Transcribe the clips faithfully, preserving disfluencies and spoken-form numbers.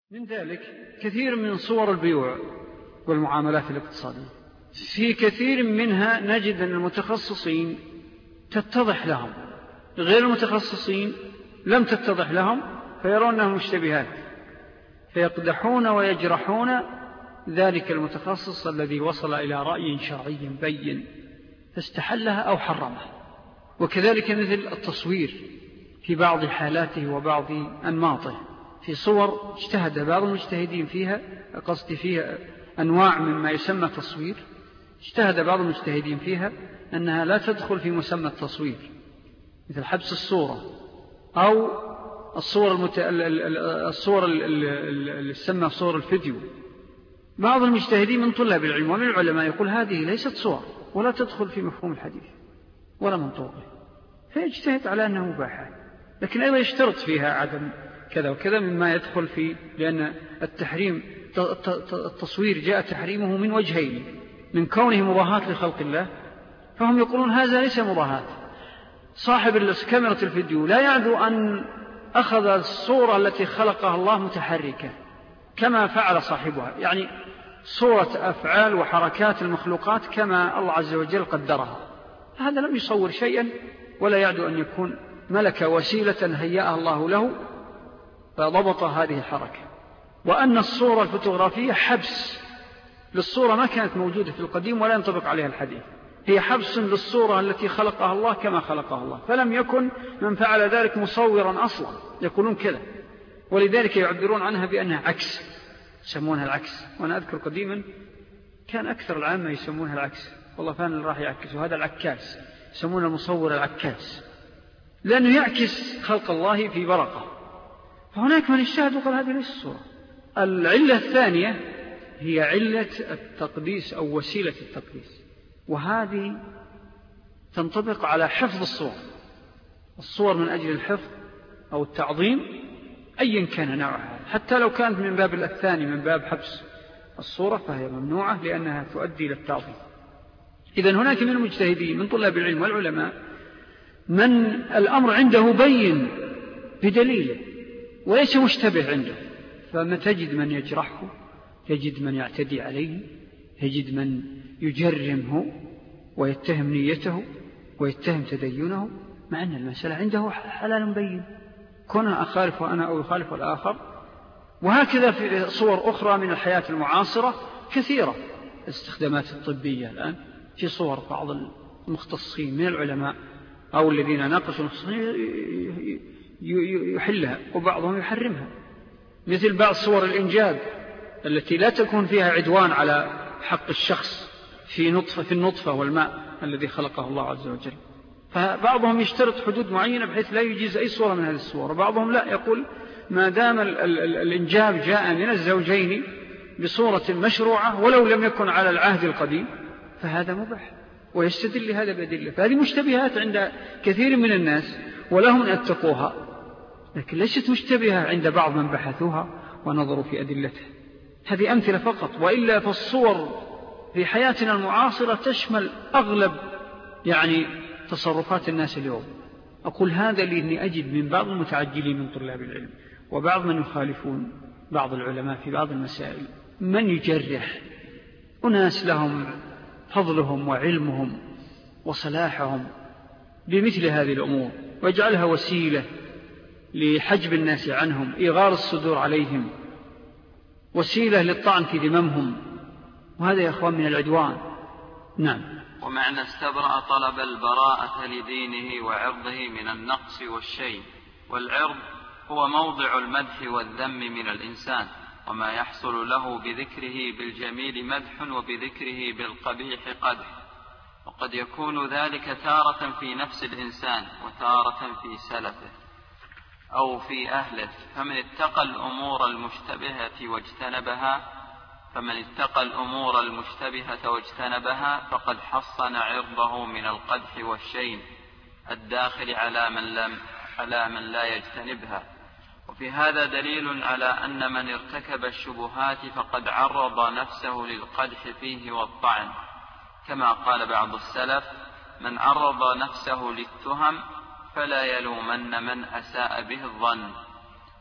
من ذلك كثير من صور البيوع والمعاملات الاقتصادية، في كثير منها نجد أن المتخصصين تتضح لهم، غير المتخصصين لم تتضح لهم فيرون أنها مشتبهات، فيقدحون ويجرحون ذلك المتخصص الذي وصل إلى رأي شرعي بين فاستحلها أو حرمها. وكذلك مثل التصوير في بعض حالاته وبعض أنماطه، في صور اجتهد بعض المجتهدين فيها، قصد فيها أنواع مما يسمى تصوير، اجتهد بعض المجتهدين فيها أنها لا تدخل في مسمى التصوير، مثل حبس الصورة أو الصور المت... الصور اللي تسمى صور الفيديو. بعض المجتهدين من طلاب العلم ومن العلماء يقول هذه ليست صور ولا تدخل في مفهوم الحديث ولا منطوقه، فيجتهد على أنه مباحة، لكن أيضا يشترط فيها عدم كذا وكذا مما يدخل فيه، لأن التحريم التصوير جاء تحريمه من وجهين، من كونه مضاهاة لخلق الله، فهم يقولون هذا ليس مضاهاة. صاحب كاميرا الفيديو لا يعدو أن أخذ الصورة التي خلقها الله متحركة كما فعل صاحبها، يعني صورة أفعال وحركات المخلوقات كما الله عز وجل قدرها، هذا لم يصور شيئا ولا يعدو أن يكون ملك وسيلة هيأها الله له فضبط هذه الحركة. وأن الصورة الفوتوغرافية حبس للصورة ما كانت موجودة في القديم ولا ينطبق عليها الحديث، هي حبس للصورة التي خلقها الله كما خلقها الله، فلم يكن من فعل ذلك مصورا أصلا، يقولون كذا، ولذلك يعبرون عنها بأنها عكس، يسمونها العكس. وأنا أذكر قديما كان أكثر العامة يسمونها العكس، والله فان راح يعكس، وهذا العكاس يسمون المصور العكاس، لأنه يعكس خلق الله في برقة. فهناك من اجتهد وقال هذه ليست الصورة. العلة الثانية هي علة التقديس أو وسيلة التقديس، وهذه تنطبق على حفظ الصور، الصور من أجل الحفظ أو التعظيم أيا كان نوعها، حتى لو كانت من باب الثاني من باب حبس الصورة فهي ممنوعة لأنها تؤدي إلى التعظيم. إذن هناك من المجتهدين من طلاب العلم والعلماء من الأمر عنده بين بدليل وليس مشتبه عنده، فما تجد من يجرحه، تجد من يعتدي عليه، تجد من يجرمه ويتهم نيته ويتهم تدينه، مع أن المسألة عنده حلال بين، كونها أخالف وأنا أو يخالف الآخر. وهكذا في صور أخرى من الحياة المعاصرة كثيرة، الاستخدامات الطبية الآن في صور بعض المختصين من العلماء أو الذين ناقشوا المختصين يحلها وبعضهم يحرمها، مثل بعض صور الإنجاب التي لا تكون فيها عدوان على حق الشخص في نطفة في النطفة والماء الذي خلقه الله عز وجل، فبعضهم يشترط حدود معينة بحيث لا يجيز أي صورة من هذه الصور، وبعضهم لا، يقول ما دام ال ال ال الإنجاب جاء من الزوجين بصورة مشروعة ولو لم يكن على العهد القديم فهذا مباح، ويستدل هذا بأدلة. فهذه مشتبهات عند كثير من الناس ولهم أن يتقوها، لكن ليست مشتبهة عند بعض من بحثوها ونظروا في أدلتها. هذه أمثلة فقط، وإلا فالصور في حياتنا المعاصرة تشمل أغلب يعني تصرفات الناس اليوم. أقول هذا لأني أجد من بعض المتعجلين من طلاب العلم وبعض من يخالفون بعض العلماء في بعض المسائل من يجرح أناس لهم فضلهم وعلمهم وصلاحهم بمثل هذه الأمور، ويجعلها وسيلة لحجب الناس عنهم، إغار الصدور عليهم، وسيلة للطعن في ذممهم، وهذا يا أخوان من العدوان. نعم. ومعنى استبرأ طلب البراءة لدينه وعرضه من النقص والشيء، والعرض هو موضع المدح والذم من الإنسان، وما يحصل له بذكره بالجميل مدح وبذكره بالقبيح قدح، وقد يكون ذلك تارة في نفس الإنسان وتارة في سلفه أو في أهله. فمن اتقى الأمور المشتبهة واجتنبها فمن اتقى الأمور المشتبهة واجتنبها فقد حصن عرضه من القدح والشين الداخل على من, لم على من لا يجتنبها. وفي هذا دليل على أن من ارتكب الشبهات فقد عرض نفسه للقدح فيه والطعن، كما قال بعض السلف: من عرض نفسه للتهم فلا يلومن من أساء به الظن.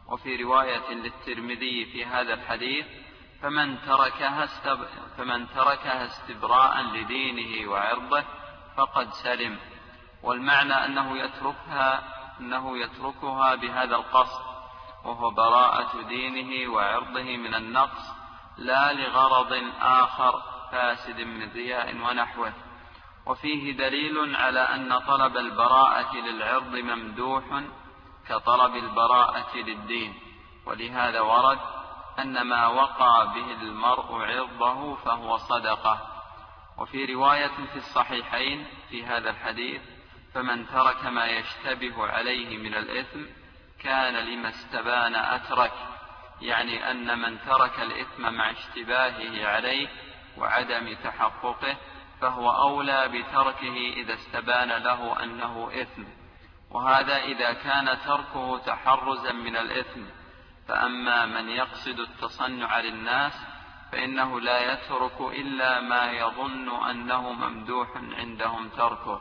وفي رواية للترمذي في هذا الحديث: فمن تركها, استب... فمن تركها استبراء لدينه وعرضه فقد سلم. والمعنى أنه يتركها, أنه يتركها بهذا القصد، وهو براءة دينه وعرضه من النقص، لا لغرض آخر فاسد من رياء ونحوه. وفيه دليل على أن طلب البراءة للعرض ممدوح كطلب البراءة للدين، ولهذا ورد أن ما وقع به المرء عرضه فهو صدقة. وفي رواية في الصحيحين في هذا الحديث: فمن ترك ما يشتبه عليه من الإثم كان لما استبان أترك، يعني أن من ترك الإثم مع اشتباهه عليه وعدم تحققه فهو أولى بتركه إذا استبان له أنه إثم، وهذا إذا كان تركه تحرزا من الإثم. فأما من يقصد التصنع للناس فإنه لا يترك إلا ما يظن أنه ممدوح عندهم تركه.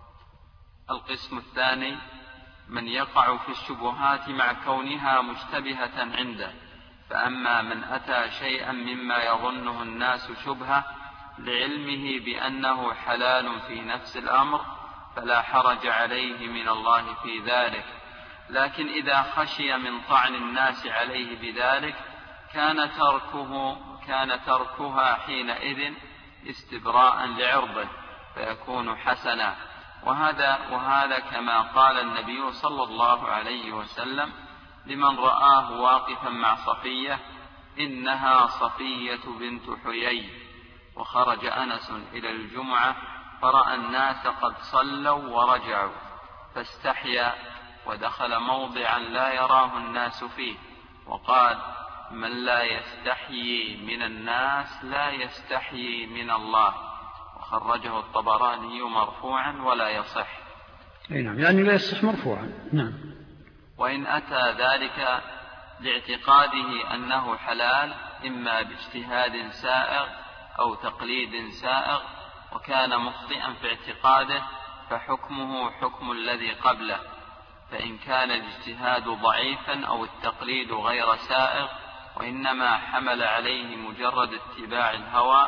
القسم الثاني: من يقع في الشبهات مع كونها مشتبهة عنده. فأما من أتى شيئا مما يظنه الناس شبهة لعلمه بأنه حلال في نفس الأمر فلا حرج عليه من الله في ذلك، لكن إذا خشي من طعن الناس عليه بذلك كان تركه كان تركها حينئذ استبراء لعرضه فيكون حسنا. وهذا, وهذا كما قال النبي صلى الله عليه وسلم لمن رآه واقفا مع صفية: إنها صفية بنت حيي. وخرج أنس إلى الجمعة فرأى الناس قد صلوا ورجعوا فاستحيا ودخل موضعا لا يراه الناس فيه وقال: من لا يستحيي من الناس لا يستحيي من الله. وخرجه الطبراني مرفوعا ولا يصح. نعم، يعني لا يصح مرفوعا. نعم. وإن أتى ذلك لاعتقاده أنه حلال إما باجتهاد سائغ أو تقليد سائغ وكان مخطئا في اعتقاده فحكمه حكم الذي قبله. فإن كان الاجتهاد ضعيفا أو التقليد غير سائغ وإنما حمل عليه مجرد اتباع الهوى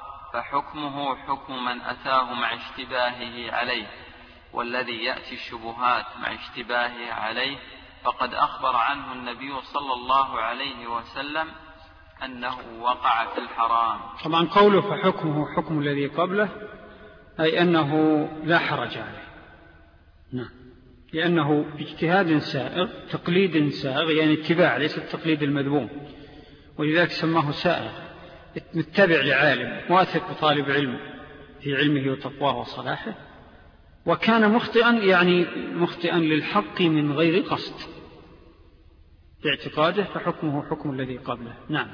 فحكمه حكم من أتاه مع اشتباهه عليه. والذي يأتي الشبهات مع اشتباهه عليه فقد أخبر عنه النبي صلى الله عليه وسلم أنه وقع في الحرام. طبعا قوله فحكمه حكم الذي قبله أي أنه لا حرج عليه. نعم، لأنه باجتهاد سائغ تقليد سائغ، يعني اتباع ليس التقليد المذموم، ولذلك سماه سائغ، متبع لعالم واثق بطالب علم في علمه وتقواه وصلاحه، وكان مخطئا يعني مخطئا للحق من غير قصد باعتقاده فحكمه حكم الذي قبله. نعم.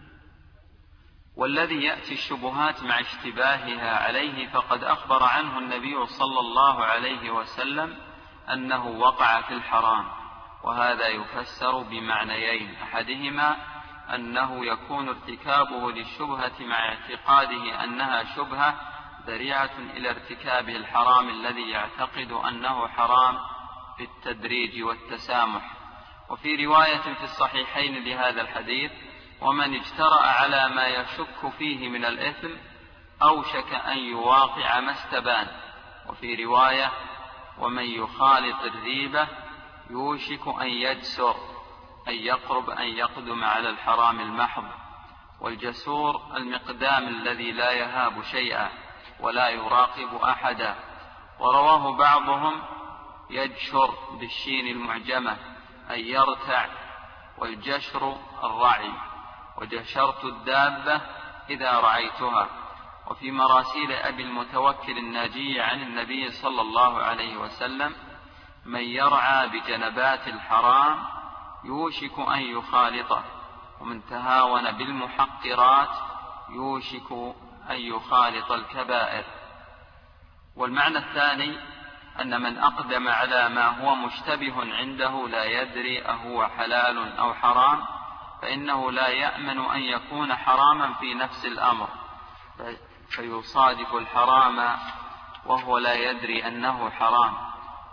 والذي يأتي الشبهات مع اشتباهها عليه فقد أخبر عنه النبي صلى الله عليه وسلم أنه وقع في الحرام، وهذا يفسر بمعنيين: أحدهما أنه يكون ارتكابه للشبهة مع اعتقاده أنها شبهة ذريعة إلى ارتكابه الحرام الذي يعتقد أنه حرام بالتدريج والتسامح. وفي رواية في الصحيحين لهذا الحديث: ومن اجترأ على ما يشك فيه من الإثم أوشك أن يواقع ما استبان. وفي رواية: ومن يخالط الريبة يوشك أن يجسر، أن يقرب أن يقدم على الحرام المحض. والجسور المقدام الذي لا يهاب شيئا ولا يراقب أحدا. ورواه بعضهم: يجشر بالشين المعجمة أن يرتع، والجشر الرعي، وجشرت الدابة إذا رعيتها. وفي مراسيل أبي المتوكل الناجي عن النبي صلى الله عليه وسلم: من يرعى بجنبات الحرام يوشك أن يخالطه، ومن تهاون بالمحقرات يوشك أن يخالط الكبائر. والمعنى الثاني أن من أقدم على ما هو مشتبه عنده لا يدري أهو حلال أو حرام فإنه لا يأمن أن يكون حراما في نفس الأمر فيصادف الحرام وهو لا يدري أنه حرام.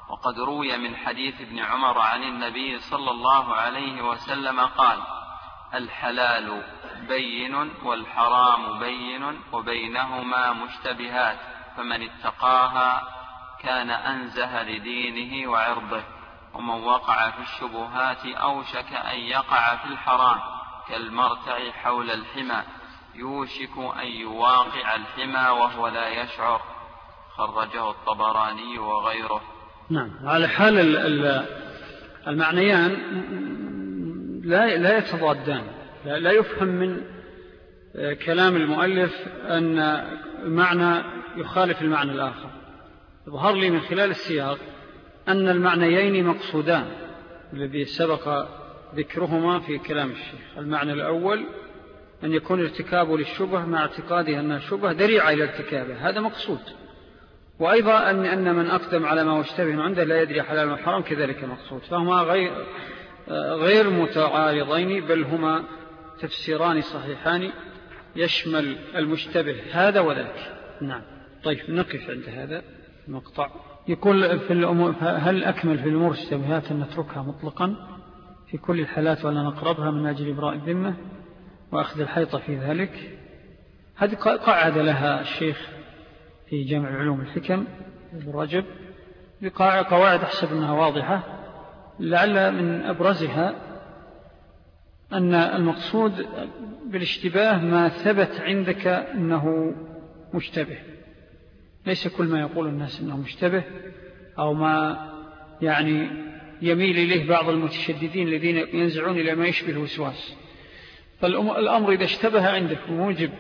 وقد روي من حديث ابن عمر عن النبي صلى الله عليه وسلم قال: الحلال بين والحرام بين وبينهما مشتبهات، فمن اتقاها كان أنزه لدينه وعرضه، ومن وقع في الشبهات أوشك أن يقع في الحرام، كالمرتع حول الحمى يوشك أن يواقع الحمى وهو لا يشعر. خرجه الطبراني وغيره. نعم. على حال المعنيان لا لا يتضادان، لا, لا يفهم من كلام المؤلف أن المعنى يخالف المعنى الآخر. يظهر لي من خلال السياق أن المعنيين مقصودان الذي سبق ذكرهما في كلام الشيخ. المعنى الأول أن يكون ارتكابه للشبه مع اعتقاده أنها شبه ذريعة إلى ارتكابه، هذا مقصود. وأيضا أن أن من أقدم على ما يشتبه عنده لا يدري حلال وحرام كذلك مقصود. فهما غير غير متعارضين، بل هما تفسيران صحيحان يشمل المشتبه هذا وذاك. نعم. طيب نقف عند هذا المقطع. يقول في الأمور: هل أكمل في الأمور الشبهات أن نتركها مطلقا في كل الحالات ولا نقربها من أجل إبراء الذمة وأخذ الحيطة في ذلك؟ هذه قاعد لها الشيخ في جامع العلوم الحكم ابن رجب، بقواعد أحسب أنها واضحة. لعل من أبرزها أن المقصود بالاشتباه ما ثبت عندك أنه مشتبه، ليس كل ما يقول الناس أنه مشتبه أو ما يعني يميل إليه بعض المتشددين الذين ينزعون إلى ما يشبه الوسواس. فالأمر إذا اشتبه عندك وموجب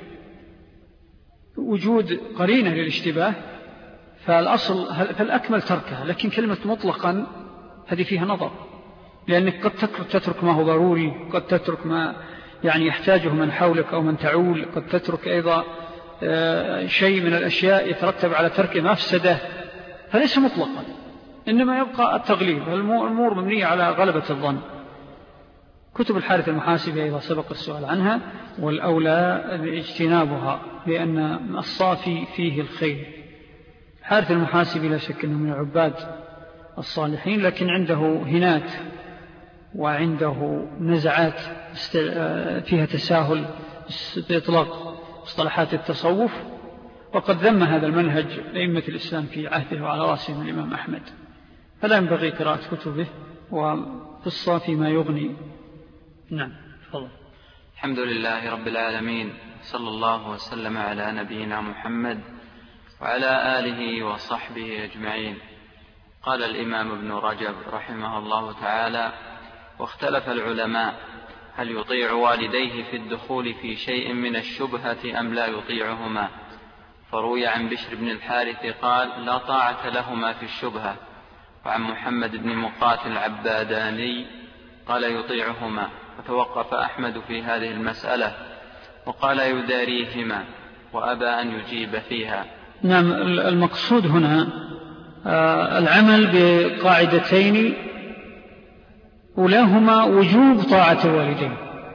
وجود قرينة للاشتباه فالأصل فالأكمل تركها. لكن كلمة مطلقا هذه فيها نظر، لأنك قد تترك ما هو ضروري، قد تترك ما يعني يحتاجه من حولك أو من تعول، قد تترك أيضا شيء من الأشياء يترتب على ترك مفسدة، فليس مطلقا، إنما يبقى التغليب. الأمور مبنية على غلبة الظن. كتب الحارث المحاسبي أيضا سبق السؤال عنها، والأولى اجتنابها لأن الصافي فيه الخير. الحارث المحاسبي لا شك أنه من العباد الصالحين، لكن عنده هنات وعنده نزعات فيها تساهل بإطلاق مصطلحات التصوف، وقد ذم هذا المنهج أئمة الإسلام في عهده وعلى رأسهم الإمام أحمد. فلا ينبغي قراءة كتبه، وفي الصافي ما يغني. نعم. فضل. الحمد لله رب العالمين، صلى الله وسلم على نبينا محمد وعلى آله وصحبه أجمعين. قال الإمام ابن رجب رحمه الله تعالى: واختلف العلماء هل يطيع والديه في الدخول في شيء من الشبهة أم لا يطيعهما، فروي عن بشر بن الحارث قال: لا طاعة لهما في الشبهة. وعن محمد بن مقاتل العباداني قال: يطيعهما. فتوقف أحمد في هذه المسألة وقال: يداريهما، وأبى أن يجيب فيها. نعم. المقصود هنا العمل بقاعدتين، أولاهما وجوب طاعة الوالدين،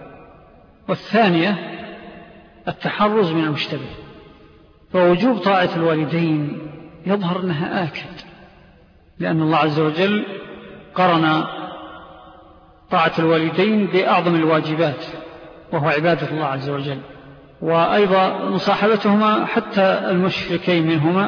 والثانية التحرز من المشتبه. فوجوب طاعة الوالدين يظهر أنها آكد، لأن الله عز وجل قرن طاعة الوالدين بأعظم الواجبات وهو عبادة الله عز وجل، وأيضا مصاحبتهما حتى المشركين منهما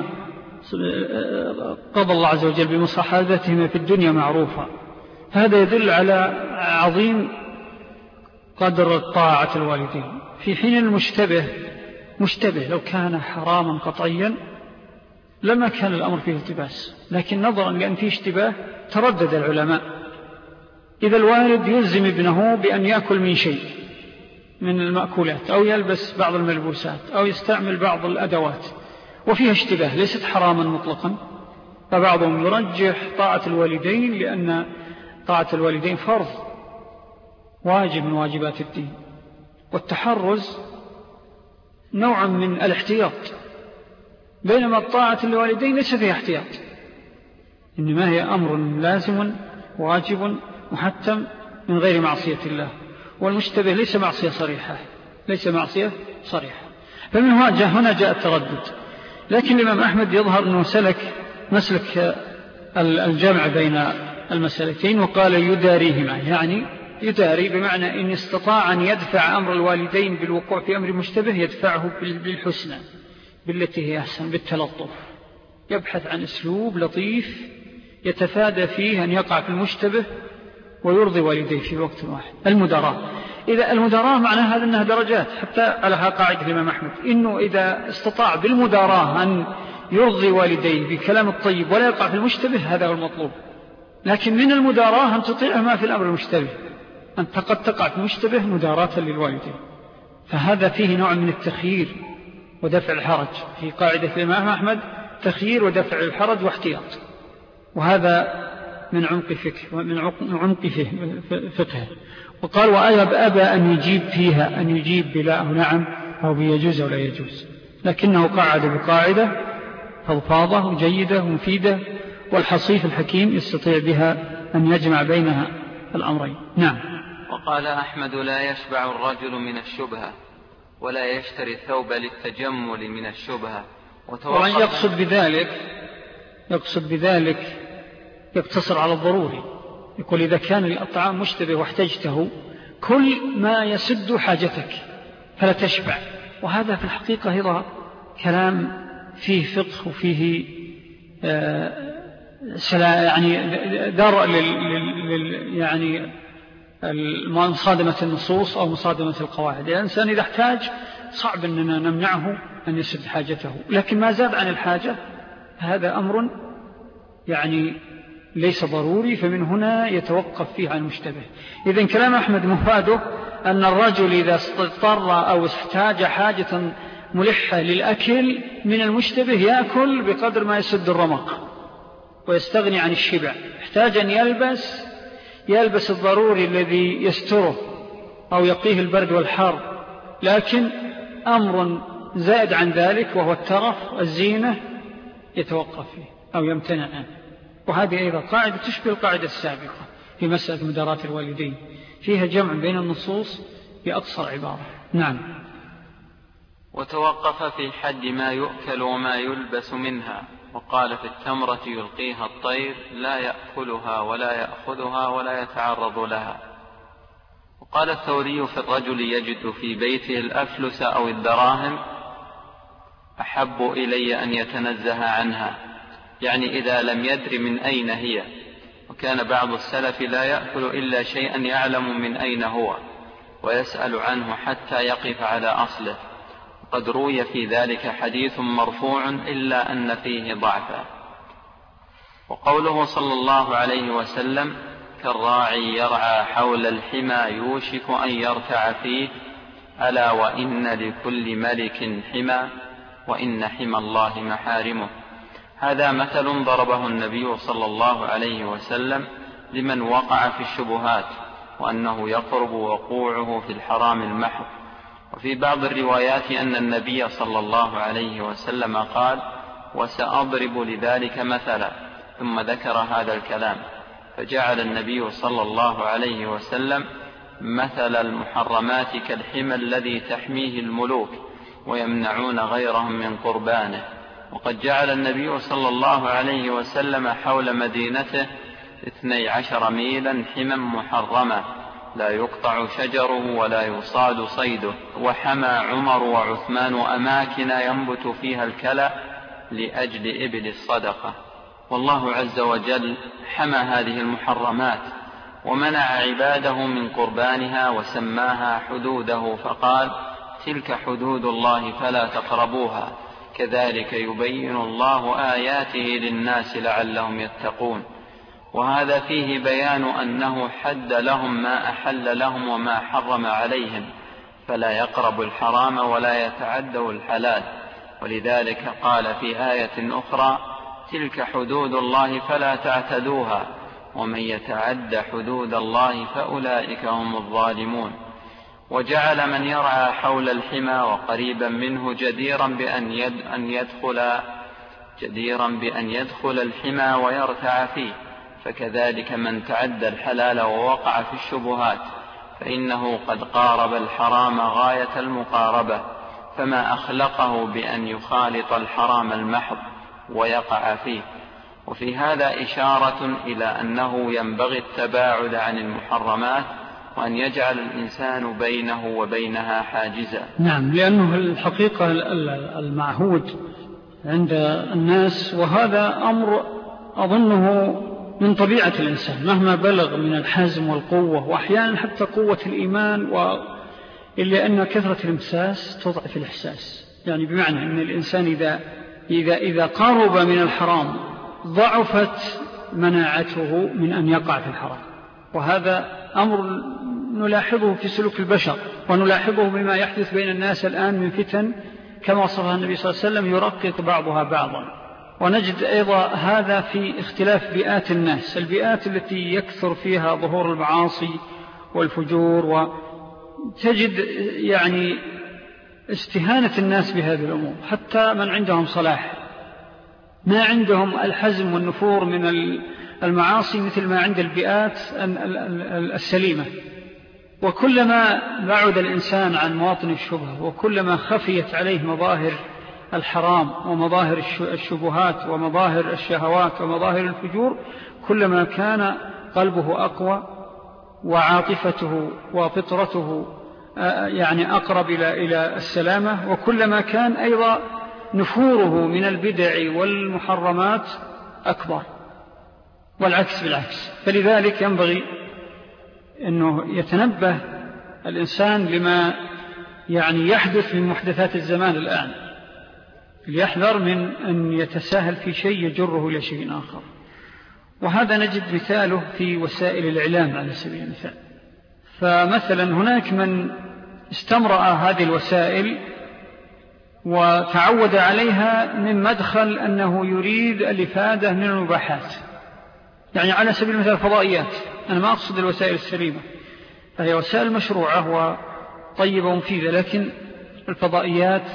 قضى الله عز وجل بمصاحبتهما في الدنيا معروفة. هذا يدل على عظيم قدر طاعة الوالدين، في حين المشتبه مشتبه لو كان حراما قطعيا لما كان الأمر فيه التباس، لكن نظرا لأن فيه اشتباه تردد العلماء. إذا الوالد يلزم ابنه بأن يأكل من شيء من المأكولات أو يلبس بعض الملبوسات أو يستعمل بعض الأدوات وفيها اشتباه ليست حراما مطلقا، فبعضهم يرجح طاعة الوالدين لأن طاعة الوالدين فرض واجب من واجبات الدين، والتحرز نوعا من الاحتياط، بينما الطاعة الوالدين ليس فيها احتياط، إنما هي أمر لازم واجب محتم من غير معصية الله. والمشتبه ليس معصية صريحة، ليس معصية صريحة. فمن هنا جاء التردد. لكن الإمام أحمد يظهر أنه سلك مسلك الجمع بين المسألتين وقال يداريهما، يعني يداري بمعنى إن استطاع أن يدفع أمر الوالدين بالوقوع في أمر مشتبه يدفعه بالحسنى بالتي هي أحسن، بالتلطف، يبحث عن أسلوب لطيف يتفادى فيه أن يقع في المشتبه ويرضي والديه في وقت واحد. المداراة، إذا المداراة معناها هذا أنها درجات، حتى على قاعدة الإمام أحمد إنه إذا استطاع بالمداراة أن يرضي والديه بكلام الطيب ولا يقع في المشتبه هذا هو المطلوب. لكن من المداراة أن تطيعه ما في الأمر المشتبه، أنت قد تقع في المشتبه مداراة للوالدين، فهذا فيه نوع من التخيير ودفع الحرج. في قاعدة الإمام أحمد تخيير ودفع الحرج واحتياط، وهذا من عمق فقه ومن عمق فقه. وقال وأيب أبى أن يجيب فيها، أن يجيب بلا أو نعم أو بيجوز أو لا يجوز، لكنه قاعد بقاعدة فضفاضة وجيدة ومفيدة، والحصيف الحكيم يستطيع بها أن يجمع بينها الأمرين. نعم. وقال أحمد لا يشبع الرجل من الشبهة ولا يشتري الثوب للتجمل من الشبهة. وطبعا يقصد بذلك يقصد بذلك يقتصر على الضروري، يقول إذا كان الطعام مشتبه واحتجته كل ما يسد حاجتك فلا تشبع. وهذا في الحقيقة هذا كلام فيه فقه وفيه آه يعني دار لل يعني مصادمة النصوص أو مصادمة القواعد. الإنسان إذا احتاج صعب أننا نمنعه أن يسد حاجته، لكن ما زاد عن الحاجة هذا أمر يعني ليس ضروري، فمن هنا يتوقف فيه عن المشتبه. إذن كلام أحمد مفاده أن الرجل إذا اضطر أو احتاج حاجة ملحة للأكل من المشتبه يأكل بقدر ما يسد الرمق ويستغني عن الشبع. احتاج أن يلبس يلبس الضروري الذي يستره أو يقيه البرد والحر، لكن أمر زائد عن ذلك وهو الترف الزينة يتوقف فيه أو يمتنع عنه. وهذه أيضا قاعدة تشبه القاعدة السابقة في مسألة مداراة الوالدين، فيها جمع بين النصوص بأقصر عبارة. نعم. وتوقف في حد ما يؤكل وما يلبس منها، وقال في التمرة يلقيها الطير لا يأكلها ولا يأخذها ولا يتعرض لها. وقال الثوري في الرجل يجد في بيته الأفلس أو الدراهم أحب إلي أن يتنزه عنها، يعني إذا لم يدر من أين هي. وكان بعض السلف لا يأكل إلا شيئا يعلم من أين هو ويسأل عنه حتى يقف على أصله. قد روي في ذلك حديث مرفوع إلا أن فيه ضعفا. وقوله صلى الله عليه وسلم كالراعي يرعى حول الحمى يوشك أن يرتع فيه، ألا وإن لكل ملك حمى وإن حمى الله محارمه. هذا مثل ضربه النبي صلى الله عليه وسلم لمن وقع في الشبهات، وأنه يقرب وقوعه في الحرام المحض. وفي بعض الروايات أن النبي صلى الله عليه وسلم قال وسأضرب لذلك مثلا، ثم ذكر هذا الكلام، فجعل النبي صلى الله عليه وسلم مثل المحرمات كالحمى الذي تحميه الملوك ويمنعون غيرهم من قربانه. وقد جعل النبي صلى الله عليه وسلم حول مدينته اثني عشر ميلا حمى محرمة لا يقطع شجره ولا يصاد صيده. وحمى عمر وعثمان أماكن ينبت فيها الكلأ لأجل إبل الصدقة. والله عز وجل حمى هذه المحرمات ومنع عباده من قربانها وسماها حدوده، فقال تلك حدود الله فلا تقربوها كذلك يبين الله آياته للناس لعلهم يتقون. وهذا فيه بيان أنه حد لهم ما أحل لهم وما حرم عليهم، فلا يقرب الحرام ولا يتعدوا الحلال. ولذلك قال في آية أخرى تلك حدود الله فلا تعتدوها ومن يتعد حدود الله فأولئك هم الظالمون. وجعل من يرعى حول الحمى وقريبا منه جديرا بأن يد أن يدخل جديرا بأن يدخل الحمى ويرتع فيه، فكذلك من تعدى الحلال ووقع في الشبهات فإنه قد قارب الحرام غاية المقاربة، فما أخلقه بأن يخالط الحرام المحض ويقع فيه. وفي هذا إشارة إلى أنه ينبغي التباعد عن المحرمات وأن يجعل الإنسان بينه وبينها حاجزا. نعم، لأنه الحقيقة المعهود عند الناس، وهذا أمر أظنه من طبيعة الإنسان مهما بلغ من الحزم والقوة، وأحيانا حتى قوة الإيمان، و... إلا أن كثرة الامساس تضعف الإحساس. يعني بمعنى أن الإنسان إذا, إذا, إذا قرب من الحرام ضعفت مناعته من أن يقع في الحرام، وهذا أمر نلاحظه في سلوك البشر، ونلاحظه بما يحدث بين الناس الآن من فتن كما وصفها النبي صلى الله عليه وسلم يرقق بعضها بعضا. ونجد أيضا هذا في اختلاف بيئات الناس، البيئات التي يكثر فيها ظهور المعاصي والفجور، وتجد يعني استهانة الناس بهذه الأمور، حتى من عندهم صلاح ما عندهم الحزم والنفور من المعاصي مثل ما عند البيئات السليمة. وكلما بعد الإنسان عن مواطن الشبهة، وكلما خفيت عليه مظاهر الحرام ومظاهر الشبهات ومظاهر الشهوات ومظاهر الفجور، كلما كان قلبه أقوى وعاطفته وفطرته يعني أقرب إلى السلامة، وكلما كان أيضا نفوره من البدع والمحرمات أكبر، والعكس بالعكس. فلذلك ينبغي أنه يتنبه الإنسان لما يعني يحدث من محدثات الزمان الآن، ليحذر من أن يتساهل في شيء يجره إلى شيء آخر. وهذا نجد مثاله في وسائل الإعلام على سبيل المثال. فمثلا هناك من استمرأ هذه الوسائل وتعود عليها من مدخل أنه يريد الإفادة من المباحات، يعني على سبيل المثال الفضائيات. أنا ما أقصد الوسائل السليمة، فهي وسائل مشروعة وطيبة ومفيدة، لكن الفضائيات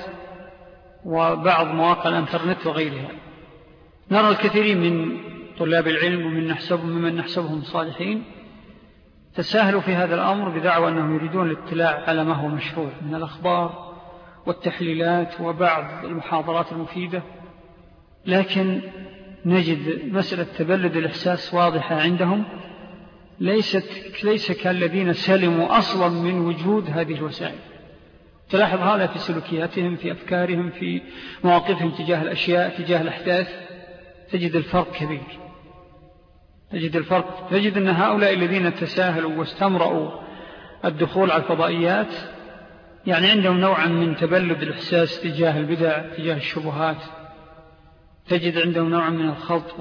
وبعض مواقع الانترنت وغيرها نرى الكثيرين من طلاب العلم ومن نحسبهم ممن نحسبهم صالحين تساهلوا في هذا الأمر بدعوى أنهم يريدون الاطلاع على ما هو مشروع من الأخبار والتحليلات وبعض المحاضرات المفيدة، لكن نجد مسألة تبلد الإحساس واضحة عندهم، ليست ليس كالذين سلموا أصلا من وجود هذه الوسائل. تلاحظ هذا في سلوكياتهم، في أفكارهم، في مواقفهم تجاه الأشياء، تجاه الأحداث، تجد الفرق كبير. تجد الفرق تجد أن هؤلاء الذين تساهلوا واستمرأوا الدخول على الفضائيات يعني عندهم نوعا من تبلد الإحساس تجاه البدع، تجاه الشبهات، تجد عندهم نوعا من الخلط،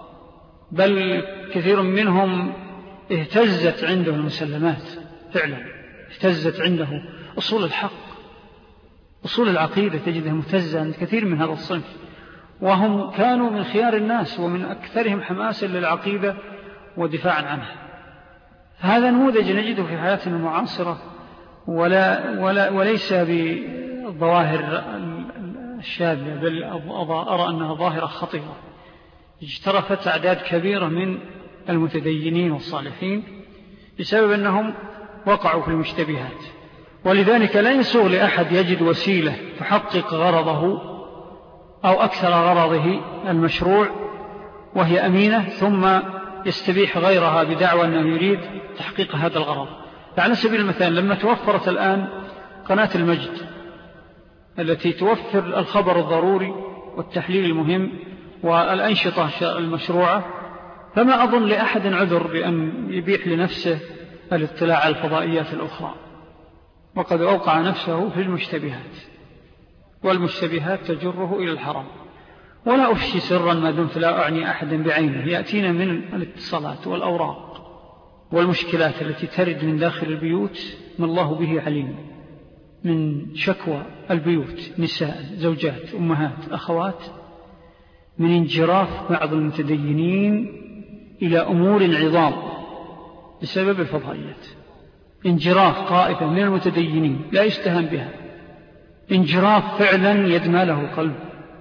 بل كثير منهم اهتزت عنده المسلمات، فعلا اهتزت عنده أصول الحق، أصول العقيدة تجدها مهتزة عند كثير من هذا الصنف، وهم كانوا من خيار الناس ومن أكثرهم حماسا للعقيدة ودفاعا عنها. هذا نموذج نجده في حياتنا المعاصرة، ولا ولا وليس بالظواهر الشاذة، بل أرى أنها ظاهرة خطيرة. اجترفت أعداد كبيرة من المتدينين والصالحين بسبب أنهم وقعوا في المشتبهات، ولذلك لا يسوغ لأحد يجد وسيلة تحقق غرضه أو أكثر غرضه المشروع وهي أمينة، ثم يستبيح غيرها بدعوى أنه يريد تحقيق هذا الغرض. على سبيل المثال لما توفرت الآن قناة المجد التي توفر الخبر الضروري والتحليل المهم والأنشطة المشروعة، فما أظن لأحد عذر بأن يبيح لنفسه الاطلاع على الفضائيات الأخرى، وقد أوقع نفسه في المشتبهات، والمشتبهات تجره إلى الحرام. ولا أفشي سرا ما دمت لا أعني أحدا بعينه، يأتينا من الاتصالات والأوراق والمشكلات التي ترد من داخل البيوت ما الله به عليم، من شكوى البيوت، نساء، زوجات، أمهات، أخوات، من انجراف بعض المتدينين إلى أمور عظام بسبب الفضائيات. انجراف طائفة من المتدينين لا يستهان بها، انجراف فعلا يدمى له قلب،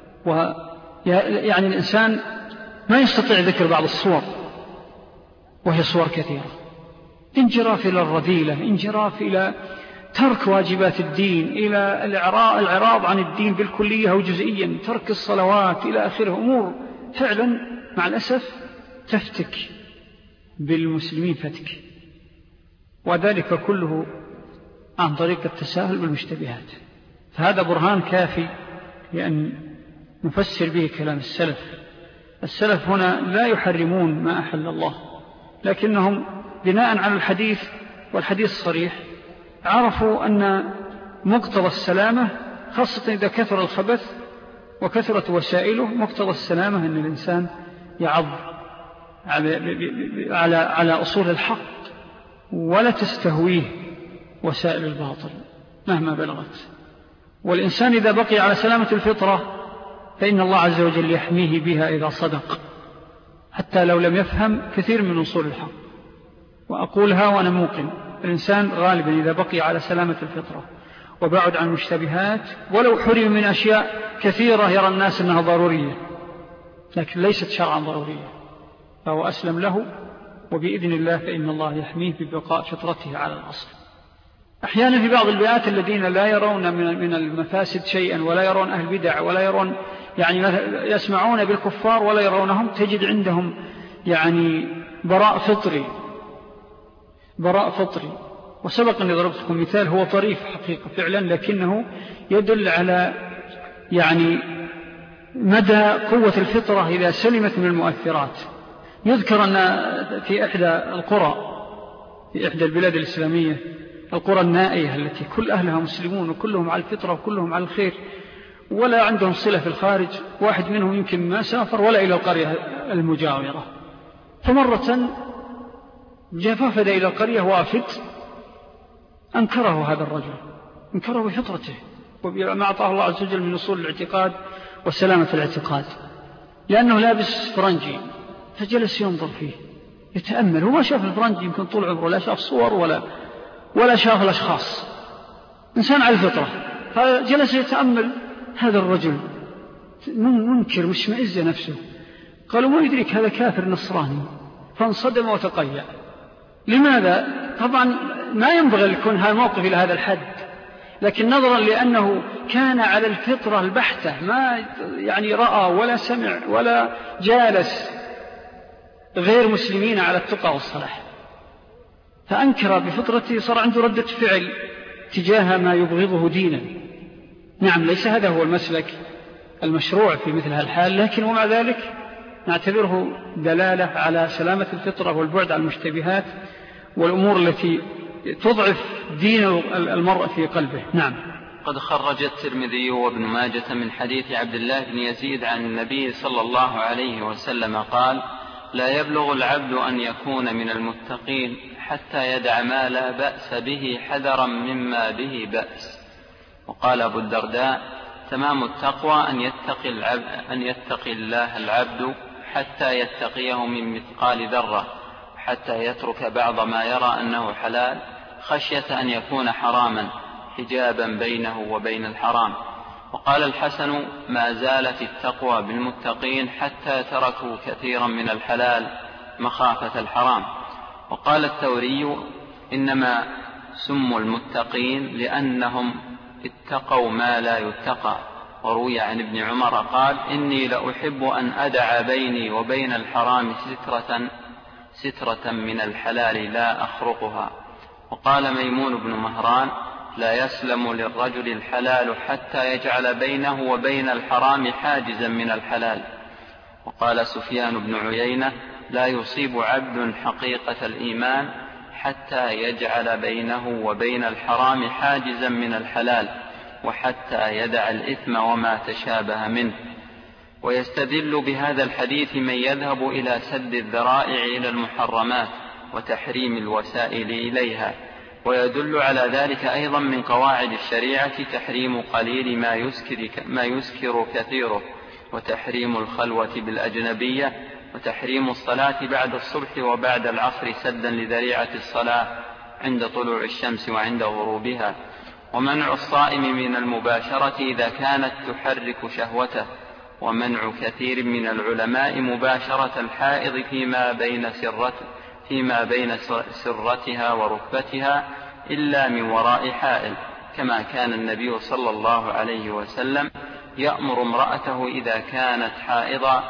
ويعني الإنسان ما يستطيع ذكر بعض الصور وهي صور كثيرة. انجراف إلى الرذيلة، انجراف إلى ترك واجبات الدين، إلى الإعراض عن الدين بالكلية أو جزئيا، ترك الصلوات إلى آخره، أمور فعلا مع الأسف تفتك بالمسلمين فتك، وذلك كله عن طريق التساهل بالمشتبهات. فهذا برهان كافي لأن نفسر به كلام السلف. السلف هنا لا يحرمون ما أحل الله، لكنهم بناء على الحديث والحديث الصريح عرفوا أن مقتضى السلامة، خاصة إذا كثر الخبث وكثرت وسائله، مقتضى السلامة أن الإنسان يعض على, على, على أصول الحق ولا تستهويه وسائل الباطل مهما بلغت. والإنسان إذا بقي على سلامة الفطرة فإن الله عز وجل يحميه بها إذا صدق، حتى لو لم يفهم كثير من أصول الحق. وأقولها وأنا موقن، الإنسان غالبا إذا بقي على سلامة الفطرة وبعد عن المشتبهات ولو حرم من أشياء كثيرة يرى الناس أنها ضرورية لكن ليست شرعا ضرورية، فهو أسلم له، وبإذن الله فإن الله يحميه ببقاء فطرته على الأصل. أحيانا في بعض البيئات الذين لا يرون من المفاسد شيئا ولا يرون أهل بدع ولا يرون يعني يسمعون بالكفار ولا يرونهم، تجد عندهم يعني براء فطري براء فطري وسبق أن ضربتكم مثال هو طريف حقيقة فعلا، لكنه يدل على يعني مدى قوة الفطرة إذا سلمت من المؤثرات. يذكر أن في إحدى القرى في إحدى البلاد الإسلامية، القرى النائية التي كل أهلها مسلمون وكلهم على الفطرة وكلهم على الخير ولا عندهم صلة في الخارج، واحد منهم يمكن ما سافر ولا إلى القرية المجاورة، فمرة جاء فافد إلى القرية وافد أنكره هذا الرجل، أنكره بفطرته وما أعطاه الله عز وجل من أصول الاعتقاد وسلامة الاعتقاد، لأنه لابس فرنجي، فجلس ينظر فيه يتأمل. هو ما شاف الفرنجي يمكن طول عمره، لا شاف صور ولا ولا شاف الأشخاص، إنسان على الفطرة، فجلس يتأمل هذا الرجل منكر مشمئز نفسه. قالوا ما يدرك هذا كافر نصراني، فانصدم وتقيأ. لماذا؟ طبعا ما ينبغي يكون هذا الموقف إلى هذا الحد، لكن نظرا لأنه كان على الفطرة البحتة، ما يعني رأى ولا سمع ولا جالس غير مسلمين على التقى والصلاح، فأنكر بفطرته، صار عنده ردة فعل تجاه ما يبغضه دينا. نعم ليس هذا هو المسلك المشروع في مثل هالحال، لكن ومع ذلك نعتبره دلالة على سلامة الفطرة والبعد عن المشتبهات والأمور التي تضعف دين المرء في قلبه. نعم. قد خرج الترمذي وابن ماجة من حديث عبد الله بن يزيد عن النبي صلى الله عليه وسلم قال: لا يبلغ العبد أن يكون من المتقين حتى يدع ما لا بأس به حذرا مما به بأس. وقال أبو الدرداء: تمام التقوى أن يتقي, العبد أن يتقي الله العبد حتى يتقيه من مثقال ذرة، حتى يترك بعض ما يرى أنه حلال خشية أن يكون حراما حجابا بينه وبين الحرام. وقال الحسن: ما زالت التقوى بالمتقين حتى تركوا كثيرا من الحلال مخافة الحرام. وقال الثوري: إنما سموا المتقين لأنهم اتقوا ما لا يتقى. وروي عن ابن عمر قال: إني لأحب أن أدع بيني وبين الحرام سترة, سترة من الحلال لا أخرقها. وقال ميمون بن مهران: لا يسلم للرجل الحلال حتى يجعل بينه وبين الحرام حاجزا من الحلال. وقال سفيان بن عيينة: لا يصيب عبد حقيقة الإيمان حتى يجعل بينه وبين الحرام حاجزا من الحلال، وحتى يدع الإثم وما تشابه منه. ويستدل بهذا الحديث من يذهب إلى سد الذرائع إلى المحرمات وتحريم الوسائل إليها. ويدل على ذلك أيضا من قواعد الشريعة تحريم قليل ما يسكر, ما يسكر كثيره، وتحريم الخلوة بالأجنبية، وتحريم الصلاة بعد الصبح وبعد العصر سدا لذريعة الصلاة عند طلوع الشمس وعند غروبها، ومنع الصائم من المباشرة إذا كانت تحرك شهوته، ومنع كثير من العلماء مباشرة الحائض فيما بين سرته فيما بين سرتها وركبتها إلا من وراء حائل، كما كان النبي صلى الله عليه وسلم يأمر امرأته إذا كانت حائضا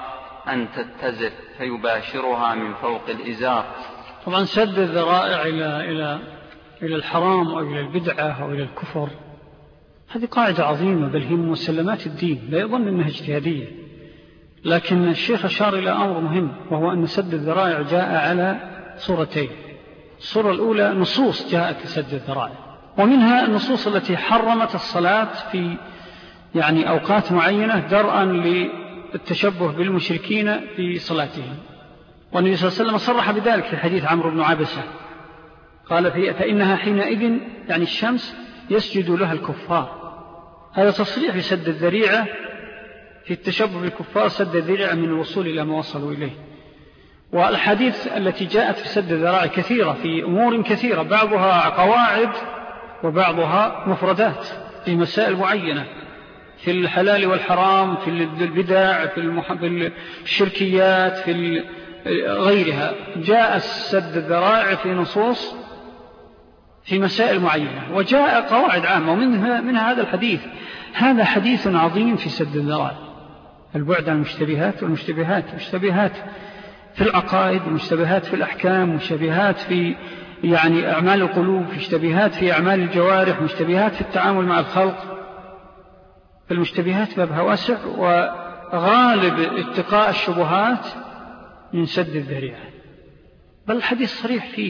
أن تتزف فيباشرها من فوق الإزار. طبعا سد الذرائع إلى, إلى, إلى الحرام أو إلى البدعة أو إلى الكفر هذه قاعدة عظيمة، بل هي من مسلمات الدين، لا يظن أنها اجتهادية. لكن الشيخ أشار إلى أمر مهم، وهو أن سد الذرائع جاء على صورتين. الصورة الأولى نصوص جاءت لسد الذرائع، ومنها النصوص التي حرمت الصلاة في يعني أوقات معينة درءا للتشبه بالمشركين في صلاتهم، والنبي صلى الله عليه وسلم صرح بذلك في حديث عمرو بن عبسة، قال فإنها حينئذ يعني الشمس يسجد لها الكفار. هذا تصريح بسد الذريعة في التشبه بالكفار، سد الذريعة من الوصول إلى ما وصلوا إليه. والحديث التي جاءت في سد الذرائع كثيرة في أمور كثيرة، بعضها قواعد وبعضها مفردات في مسائل معينة، في الحلال والحرام، في البدع، في الشركيات، في غيرها. جاء سد الذرائع في نصوص في مسائل معينة، وجاء قواعد عامة، ومنها منها هذا الحديث. هذا حديث عظيم في سد الذرائع، البعد عن المشتبهات والمشتبهات، مشتبهات في العقائد، مشتبهات في الأحكام، مشتبهات في يعني أعمال القلوب، مشتبهات في أعمال الجوارح، مشتبهات في التعامل مع الخلق. فالمشتبهات بابها واسع، وغالب اتقاء الشبهات من سد الذريعة، بل الحديث صريح فيه،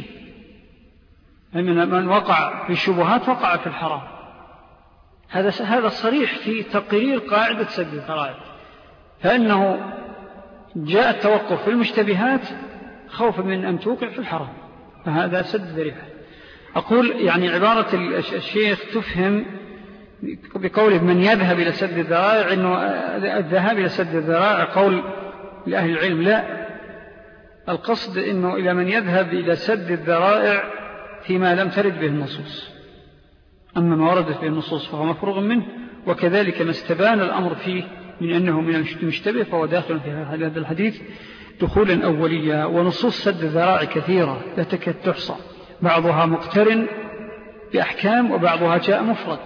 من من وقع في الشبهات وقع في الحرام. هذا هذا صريح في تقرير قاعدة سد الذرائع، فإنه جاء التوقف في المشتبهات خوفا من أن توقع في الحرام، فهذا سد الذريعة. أقول يعني عبارة الشيخ تفهم بقوله من يذهب إلى سد الذرائع إنه الذهاب إلى سد الذرائع قول لأهل العلم، لا، القصد إنه إلى من يذهب إلى سد الذرائع فيما لم ترد به النصوص، أما ما وردت به النصوص فهو مفروغ منه، وكذلك ما استبان الأمر فيه من أنه من المشتبه فهو داخل في هذا الحديث دخولا أوليا. ونصوص سد الذرائع كثيرة لا تكاد تحصى، بعضها مقترن بأحكام، وبعضها جاء مفرد،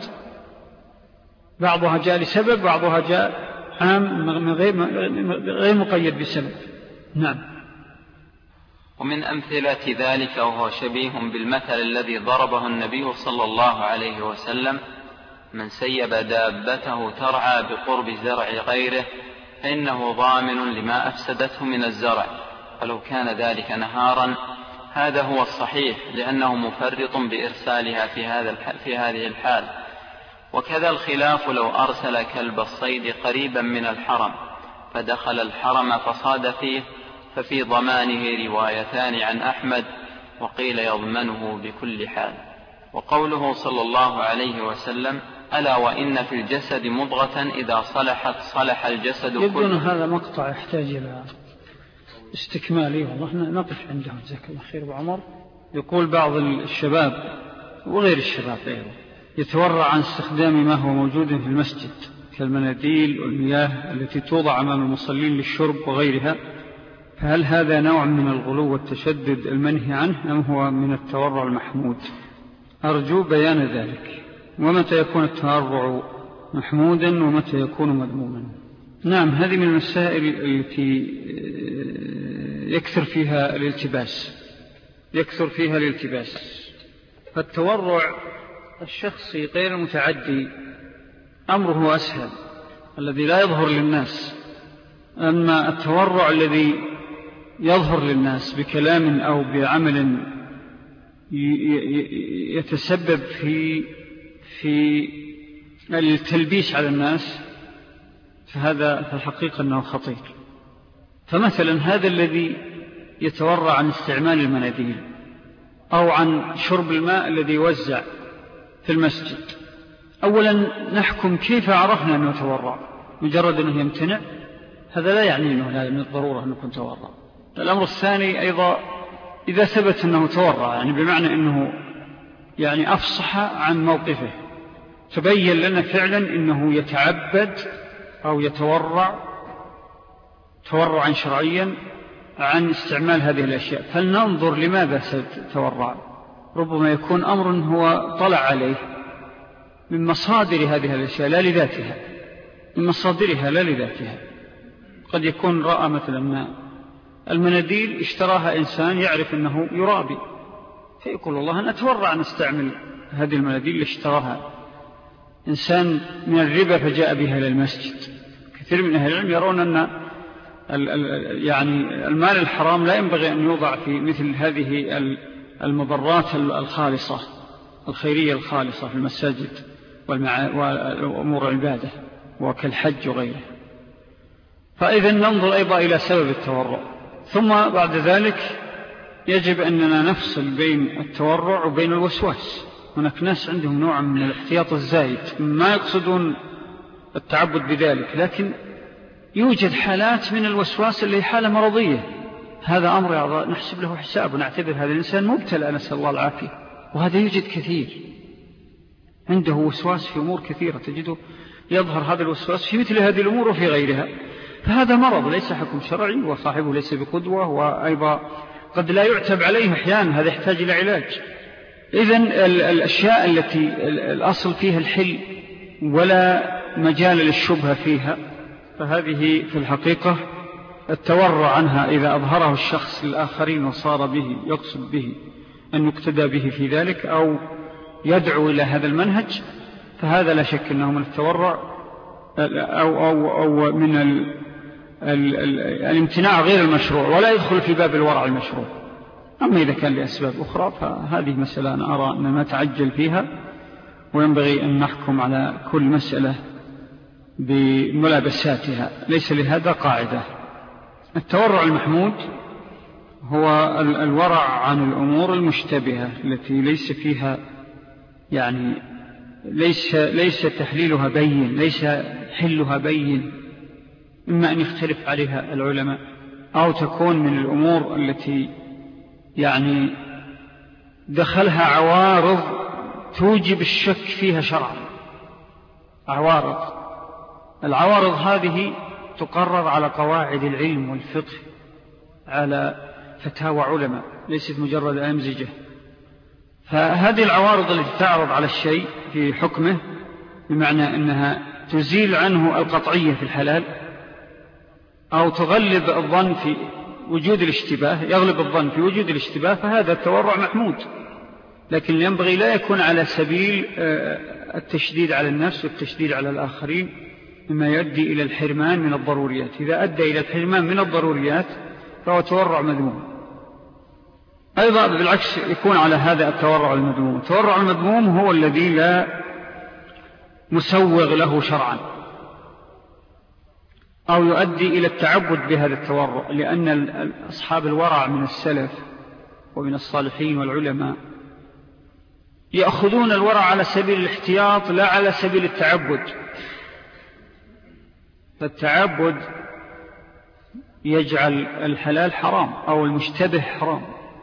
بعضها جاء لسبب، بعضها جاء عام غير مقيد بسبب. نعم. ومن أمثلة ذلك وهو شبيه بالمثل الذي ضربه النبي صلى الله عليه وسلم: من سيب دابته ترعى بقرب زرع غيره فإنه ضامن لما أفسدته من الزرع، ولو كان ذلك نهارا. هذا هو الصحيح، لأنه مفرط بإرسالها في, هذا في هذه الحال. وكذا الخلاف لو أرسل كلب الصيد قريبا من الحرم فدخل الحرم فصاد فيه، ففي ضمانه روايتان عن أحمد، وقيل يضمنه بكل حال. وقوله صلى الله عليه وسلم: ألا وإن في الجسد مضغة إذا صلحت صلح الجسد كله. يبدو هذا مقطع يحتاج إلى استكمالي، والله نقف عنده. جزاك الله خير أبو عمر. يقول بعض الشباب وغير الشباب أيضا يتورع عن استخدام ما هو موجود في المسجد كالمناديل والمياه التي توضع أمام المصلين للشرب وغيرها، فهل هذا نوع من الغلو والتشدد المنهي عنه أم هو من التورع المحمود؟ أرجو بيان ذلك، ومتى يكون التورع محمودا ومتى يكون مذموما. نعم، هذه من المسائل التي يكثر فيها الالتباس يكثر فيها الالتباس فالتورع الشخصي غير المتعدي أمره أسهل، الذي لا يظهر للناس. أما التورع الذي يظهر للناس بكلام أو بعمل يتسبب في في التلبيس على الناس، فهذا في الحقيقة أنه خطير. فمثلا هذا الذي يتورع عن استعمال المناديل أو عن شرب الماء الذي يوزع في المسجد، أولا نحكم كيف عرفنا أنه تورع. مجرد أنه يمتنع هذا لا يعني أنه لا من الضرورة أنه يكون تورع. الأمر الثاني أيضا إذا ثبت أنه تورع، يعني بمعنى أنه يعني أفصح عن موقفه، تبين لنا فعلا أنه يتعبد أو يتورع تورعا شرعيا عن استعمال هذه الأشياء، فلننظر لماذا ستتورع. ربما يكون أمر هو طلع عليه من مصادر هذه الأشياء لا لذاتها، من مصادرها لا لذاتها. قد يكون رأى مثلا المناديل اشتراها إنسان يعرف أنه يرابي، فيقول والله أنا أتورع أن أستعمل هذه المناديل اللي اشتراها إنسان من الربا فجاء بها إلى المسجد. كثير من أهل العلم يرون أن يعني المال الحرام لا ينبغي أن يوضع في مثل هذه المضرات الخالصة الخيرية الخالصة في المساجد وأمور العبادة وكالحج وغيره. فإذا ننظر أيضا إلى سبب التورع. ثم بعد ذلك يجب أننا نفصل بين التورع وبين الوسواس. هناك ناس عندهم نوع من الاحتياط الزايد، ما يقصدون التعبد بذلك، لكن يوجد حالات من الوسواس اللي حالة مرضية، هذا أمر نحسب له حساب ونعتبر هذا الإنسان مبتلى نسأل الله العافية. وهذا يوجد كثير، عنده وسواس في أمور كثيرة، تجده يظهر هذا الوسواس في مثل هذه الأمور وفي غيرها، فهذا مرض ليس حكم شرعي، وصاحبه ليس بقدوة، وأيضا قد لا يعتب عليه أحيانا، هذا يحتاج إلى علاج. إذن الأشياء التي الأصل فيها الحل ولا مجال للشبهة فيها، فهذه في الحقيقة التورع عنها إذا أظهره الشخص للآخرين وصار به يقصد به أن يقتدى به في ذلك أو يدعو إلى هذا المنهج، فهذا لا شك أنه من التورع أو, أو, أو من ال ال ال الامتناع غير المشروع، ولا يدخل في باب الورع المشروع. أما إذا كان لأسباب أخرى فهذه مسألة أنا أرى أن ما تعجل فيها، وينبغي أن نحكم على كل مسألة بملابساتها، ليس لهذا قاعدة. التورع المحمود هو الورع عن الأمور المشتبهة التي ليس فيها يعني ليس, ليس تحليلها بين، ليس حلها بين، إما أن يختلف عليها العلماء أو تكون من الأمور التي يعني دخلها عوارض توجب الشك فيها شرعا. عوارض، العوارض هذه تقرر على قواعد العلم والفقه، على فتاوى علماء، ليست مجرد أمزجة. فهذه العوارض التي تعرض على الشيء في حكمه، بمعنى أنها تزيل عنه القطعية في الحلال أو تغلب الظن في وجود الاشتباه، يغلب الظن في وجود الاشتباه، فهذا التورع محمود. لكن ينبغي لا يكون على سبيل التشديد على النفس والتشديد على الآخرين، مما يؤدي إلى الحرمان من الضروريات. إذا أدى إلى الحرمان من الضروريات فهو تورع مذموم. أيضا بالعكس يكون على هذا التورع المذموم. التورع المذموم هو الذي لا مسوغ له شرعا أو يؤدي إلى التعبد بهذا التورع، لأن أصحاب الورع من السلف ومن الصالحين والعلماء يأخذون الورع على سبيل الاحتياط لا على سبيل التعبد. فالتعبد يجعل الحلال حرام أو المشتبه حرام،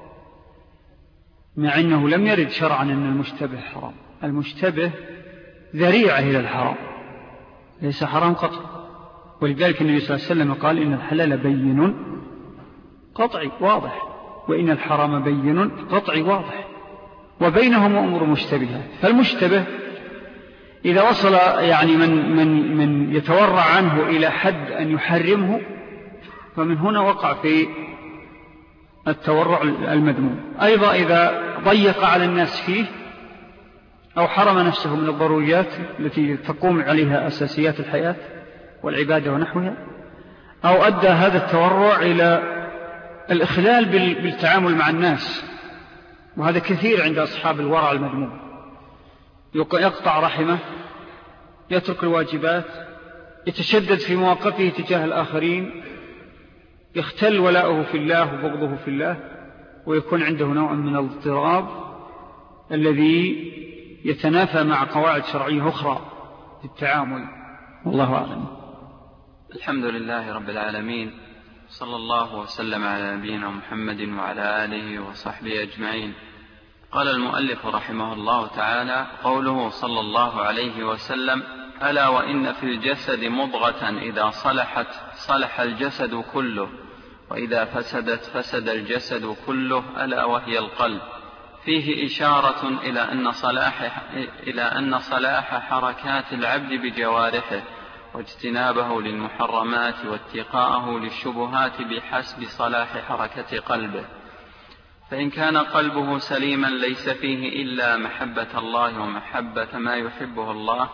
مع أنه لم يرد شرعا أن المشتبه حرام. المشتبه ذريعة إلى الحرام، ليس حرام قطع. ولذلك النبي صلى الله عليه وسلم قال إن الحلال بين قطعي واضح، وإن الحرام بين قطعي واضح، وبينهم أمور مشتبهة. فالمشتبه إذا وصل يعني من, من, من يتورع عنه إلى حد أن يحرمه، فمن هنا وقع في التورع المذموم. أيضا إذا ضيق على الناس فيه أو حرم نفسه من الضروريات التي تقوم عليها أساسيات الحياة والعبادة ونحوها، أو أدى هذا التورع إلى الإخلال بالتعامل مع الناس، وهذا كثير عند أصحاب الورع المذموم. يقطع رحمه، يترك الواجبات، يتشدد في مواقفه تجاه الآخرين، يختل ولاؤه في الله وبغضه في الله، ويكون عنده نوع من الاضطراب الذي يتنافى مع قواعد شرعية أخرى في التعامل. والله أعلم. الحمد لله رب العالمين، صلى الله وسلم على نبينا محمد وعلى آله وصحبه أجمعين. قال المؤلف رحمه الله تعالى: قوله صلى الله عليه وسلم: ألا وإن في الجسد مضغة إذا صلحت صلح الجسد كله، وإذا فسدت فسد الجسد كله، ألا وهي القلب. فيه إشارة إلى أن صلاح إلى أن صلاح حركات العبد بجوارحه واجتنابه للمحرمات واتقاءه للشبهات بحسب صلاح حركة قلبه. فإن كان قلبه سليما ليس فيه إلا محبة الله ومحبة ما يحبه الله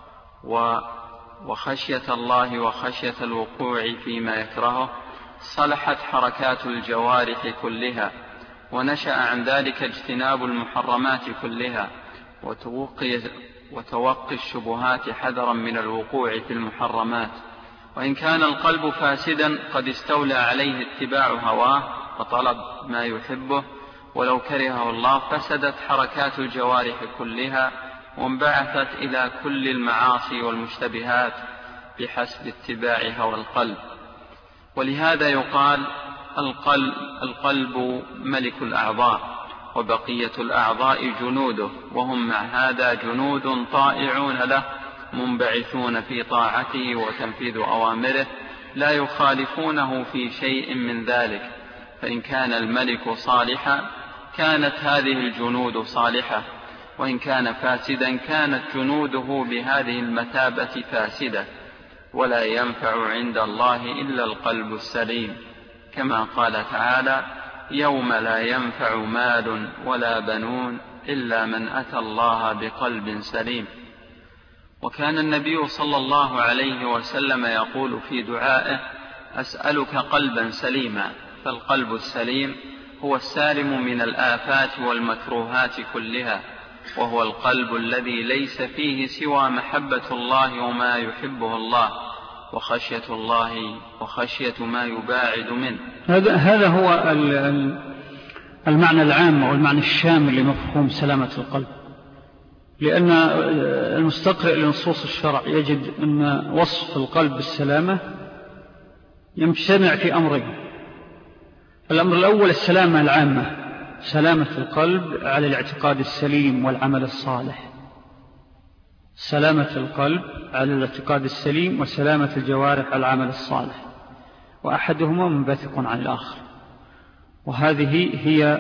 وخشية الله وخشية الوقوع فيما يكرهه، صلحت حركات الجوارح كلها، ونشأ عن ذلك اجتناب المحرمات كلها وتوقي, وتوقي الشبهات حذرا من الوقوع في المحرمات. وإن كان القلب فاسدا قد استولى عليه اتباع هواه وطلب ما يحبه ولو كرهه الله، فسدت حركات الجوارح كلها وانبعثت إلى كل المعاصي والمشتبهات بحسب اتباع هوى القلب. ولهذا يقال القلب, القلب ملك الأعضاء وبقية الأعضاء جنوده، وهم مع هذا جنود طائعون له منبعثون في طاعته وتنفيذ أوامره لا يخالفونه في شيء من ذلك. فإن كان الملك صالحا كانت هذه الجنود صالحة، وإن كان فاسدا كانت جنوده بهذه المثابة فاسدة. ولا ينفع عند الله إلا القلب السليم، كما قال تعالى: يوم لا ينفع مال ولا بنون إلا من أتى الله بقلب سليم. وكان النبي صلى الله عليه وسلم يقول في دعائه: أسألك قلبا سليما. فالقلب السليم هو السالم من الآفات والمكروهات كلها، وهو القلب الذي ليس فيه سوى محبة الله وما يحبه الله وخشية الله وخشية ما يباعد منه. هذا هذا هو المعنى العام والمعنى الشامل لمفهوم سلامة القلب. لأن المستقرئ لنصوص الشرع يجد أن وصف القلب بالسلامة يجتمع في أمرين. الأمر الأول السلامة العامة، سلامة القلب على الاعتقاد السليم والعمل الصالح. سلامة القلب على الاعتقاد السليم وسلامة الجوارح على العمل الصالح، وأحدهما منبثق عن الآخر. وهذه هي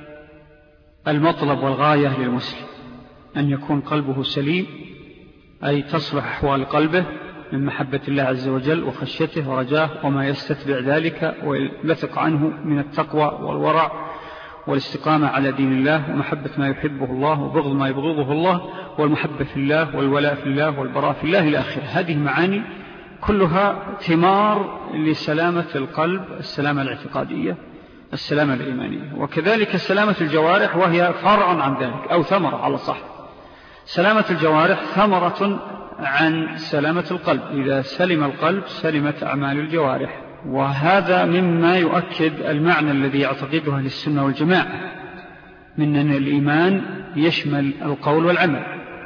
المطلب والغاية للمسلم، أن يكون قلبه سليم، أي تصلح أحوال قلبه من محبة الله عز وجل وخشيته ورجاه وما يستتبع ذلك ويلثق عنه من التقوى والورع والاستقامة على دين الله ومحبة ما يحبه الله وبغض ما يبغضه الله والمحبة في الله والولاء في الله والبراء في الله إلى آخره. هذه معاني كلها ثمار لسلامة القلب، السلامة الاعتقادية، السلامة الإيمانية. وكذلك سلامة الجوارح وهي فرع عن ذلك أو ثمرة على صح. سلامة الجوارح ثمرة عن سلامة القلب، إذا سلم القلب سلمت أعمال الجوارح. وهذا مما يؤكد المعنى الذي يعتقده أهل السنة والجماعة من أن الإيمان يشمل القول والعمل.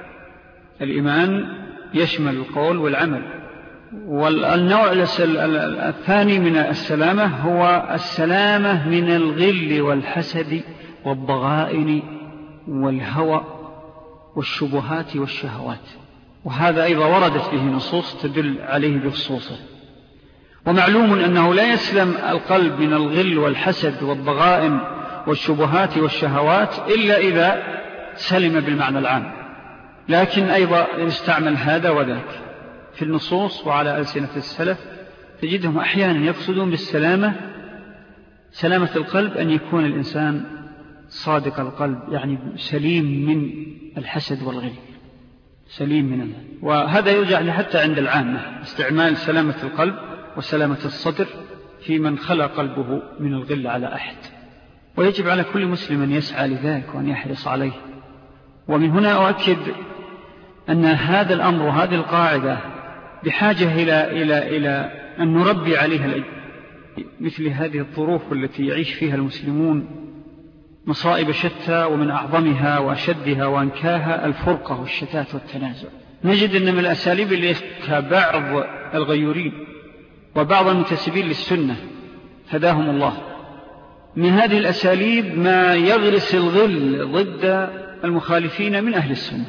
الإيمان يشمل القول والعمل. والنوع الثاني من السلامة هو السلامة من الغل والحسد والضغائن والهوى والشبهات والشهوات، وهذا أيضا وردت به نصوص تدل عليه بخصوصه. ومعلوم أنه لا يسلم القلب من الغل والحسد والضغائن والشبهات والشهوات إلا إذا سلم بالمعنى العام، لكن أيضا يستعمل هذا وذاك في النصوص وعلى ألسنة السلف. تجدهم أحيانا يقصدون بالسلامة سلامة القلب أن يكون الإنسان صادق القلب، يعني سليم من الحسد والغل، سليم من الله. وهذا يرجع حتى عند العامة استعمال سلامة القلب وسلامة الصدر في من خلى قلبه من الغل على أحد. ويجب على كل مسلم أن يسعى لذلك وأن يحرص عليه. ومن هنا أؤكد أن هذا الأمر وهذه القاعدة بحاجة إلى, إلى, إلى أن نربي عليها الأجل. مثل هذه الظروف التي يعيش فيها المسلمون مصائب شتى، ومن أعظمها وأشدها وأنكاها الفرقة والشتات والتنازع. نجد أن من الأساليب اللي يسكى بعض الغيورين وبعض المنتسبين للسنة هداهم الله، من هذه الأساليب ما يغرس الغل ضد المخالفين من أهل السنة،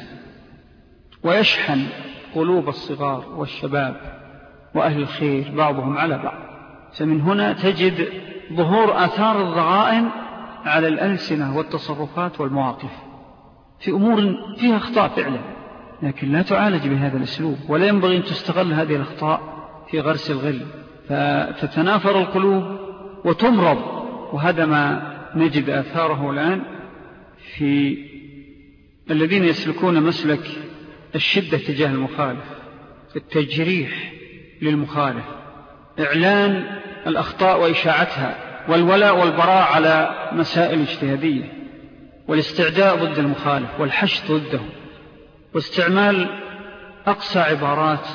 ويشحن قلوب الصغار والشباب وأهل الخير بعضهم على بعض. فمن هنا تجد ظهور آثار الضغائن على الألسنة والتصرفات والمواقف في أمور فيها أخطاء فعلا لكن لا تعالج بهذا الأسلوب، ولا ينبغي أن تستغل هذه الأخطاء في غرس الغل، فتتنافر القلوب وتمرض. وهذا ما نجد آثاره الآن في الذين يسلكون مسلك الشدة تجاه المخالف، التجريح للمخالف، إعلان الأخطاء وإشاعتها، والولاء والبراء على مسائل اجتهادية، والاستعداء ضد المخالف والحشد ضده، واستعمال أقصى عبارات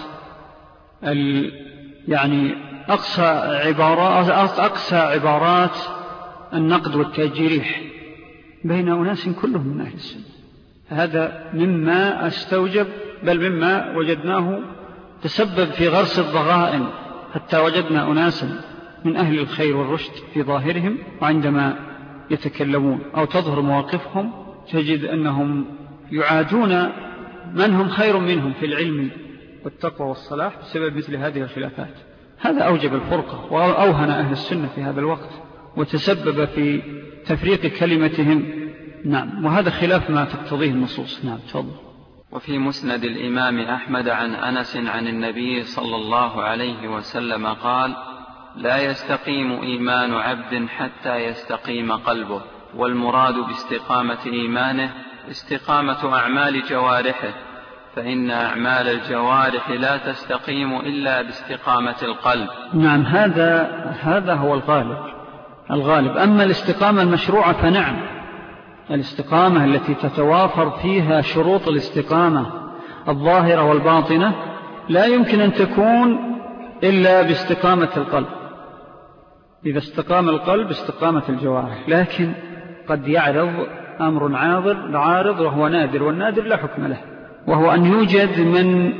يعني أقصى عبارات أقصى عبارات النقد والتجريح بين أناس كلهم من أهل السنة. هذا مما استوجب بل مما وجدناه تسبب في غرس الضغائن، حتى وجدنا أناسا من أهل الخير والرشد في ظاهرهم، وعندما يتكلمون أو تظهر مواقفهم تجد أنهم يعادون من هم خير منهم في العلم والتقوى والصلاح بسبب مثل هذه الخلافات. هذا أوجب الفرقة وأوهن أهل السنة في هذا الوقت، وتسبب في تفريق كلمتهم. نعم، وهذا خلاف ما تقتضيه النصوص. نعم، تفضل. وفي مسند الإمام أحمد عن أنس عن النبي صلى الله عليه وسلم قال: لا يستقيم إيمان عبد حتى يستقيم قلبه. والمراد باستقامة إيمانه استقامة أعمال جوارحه، فإن أعمال الجوارح لا تستقيم إلا باستقامة القلب. نعم، هذا هذا هو الغالب الغالب أما الاستقامة المشروعة فنعم، الاستقامة التي تتوافر فيها شروط الاستقامة الظاهرة والباطنة لا يمكن أن تكون إلا باستقامة القلب. إذا استقام القلب استقامة الجوارح، لكن قد يعرض أمر عارض عارض وهو نادر، والنادر لا حكم له، وهو أن يوجد من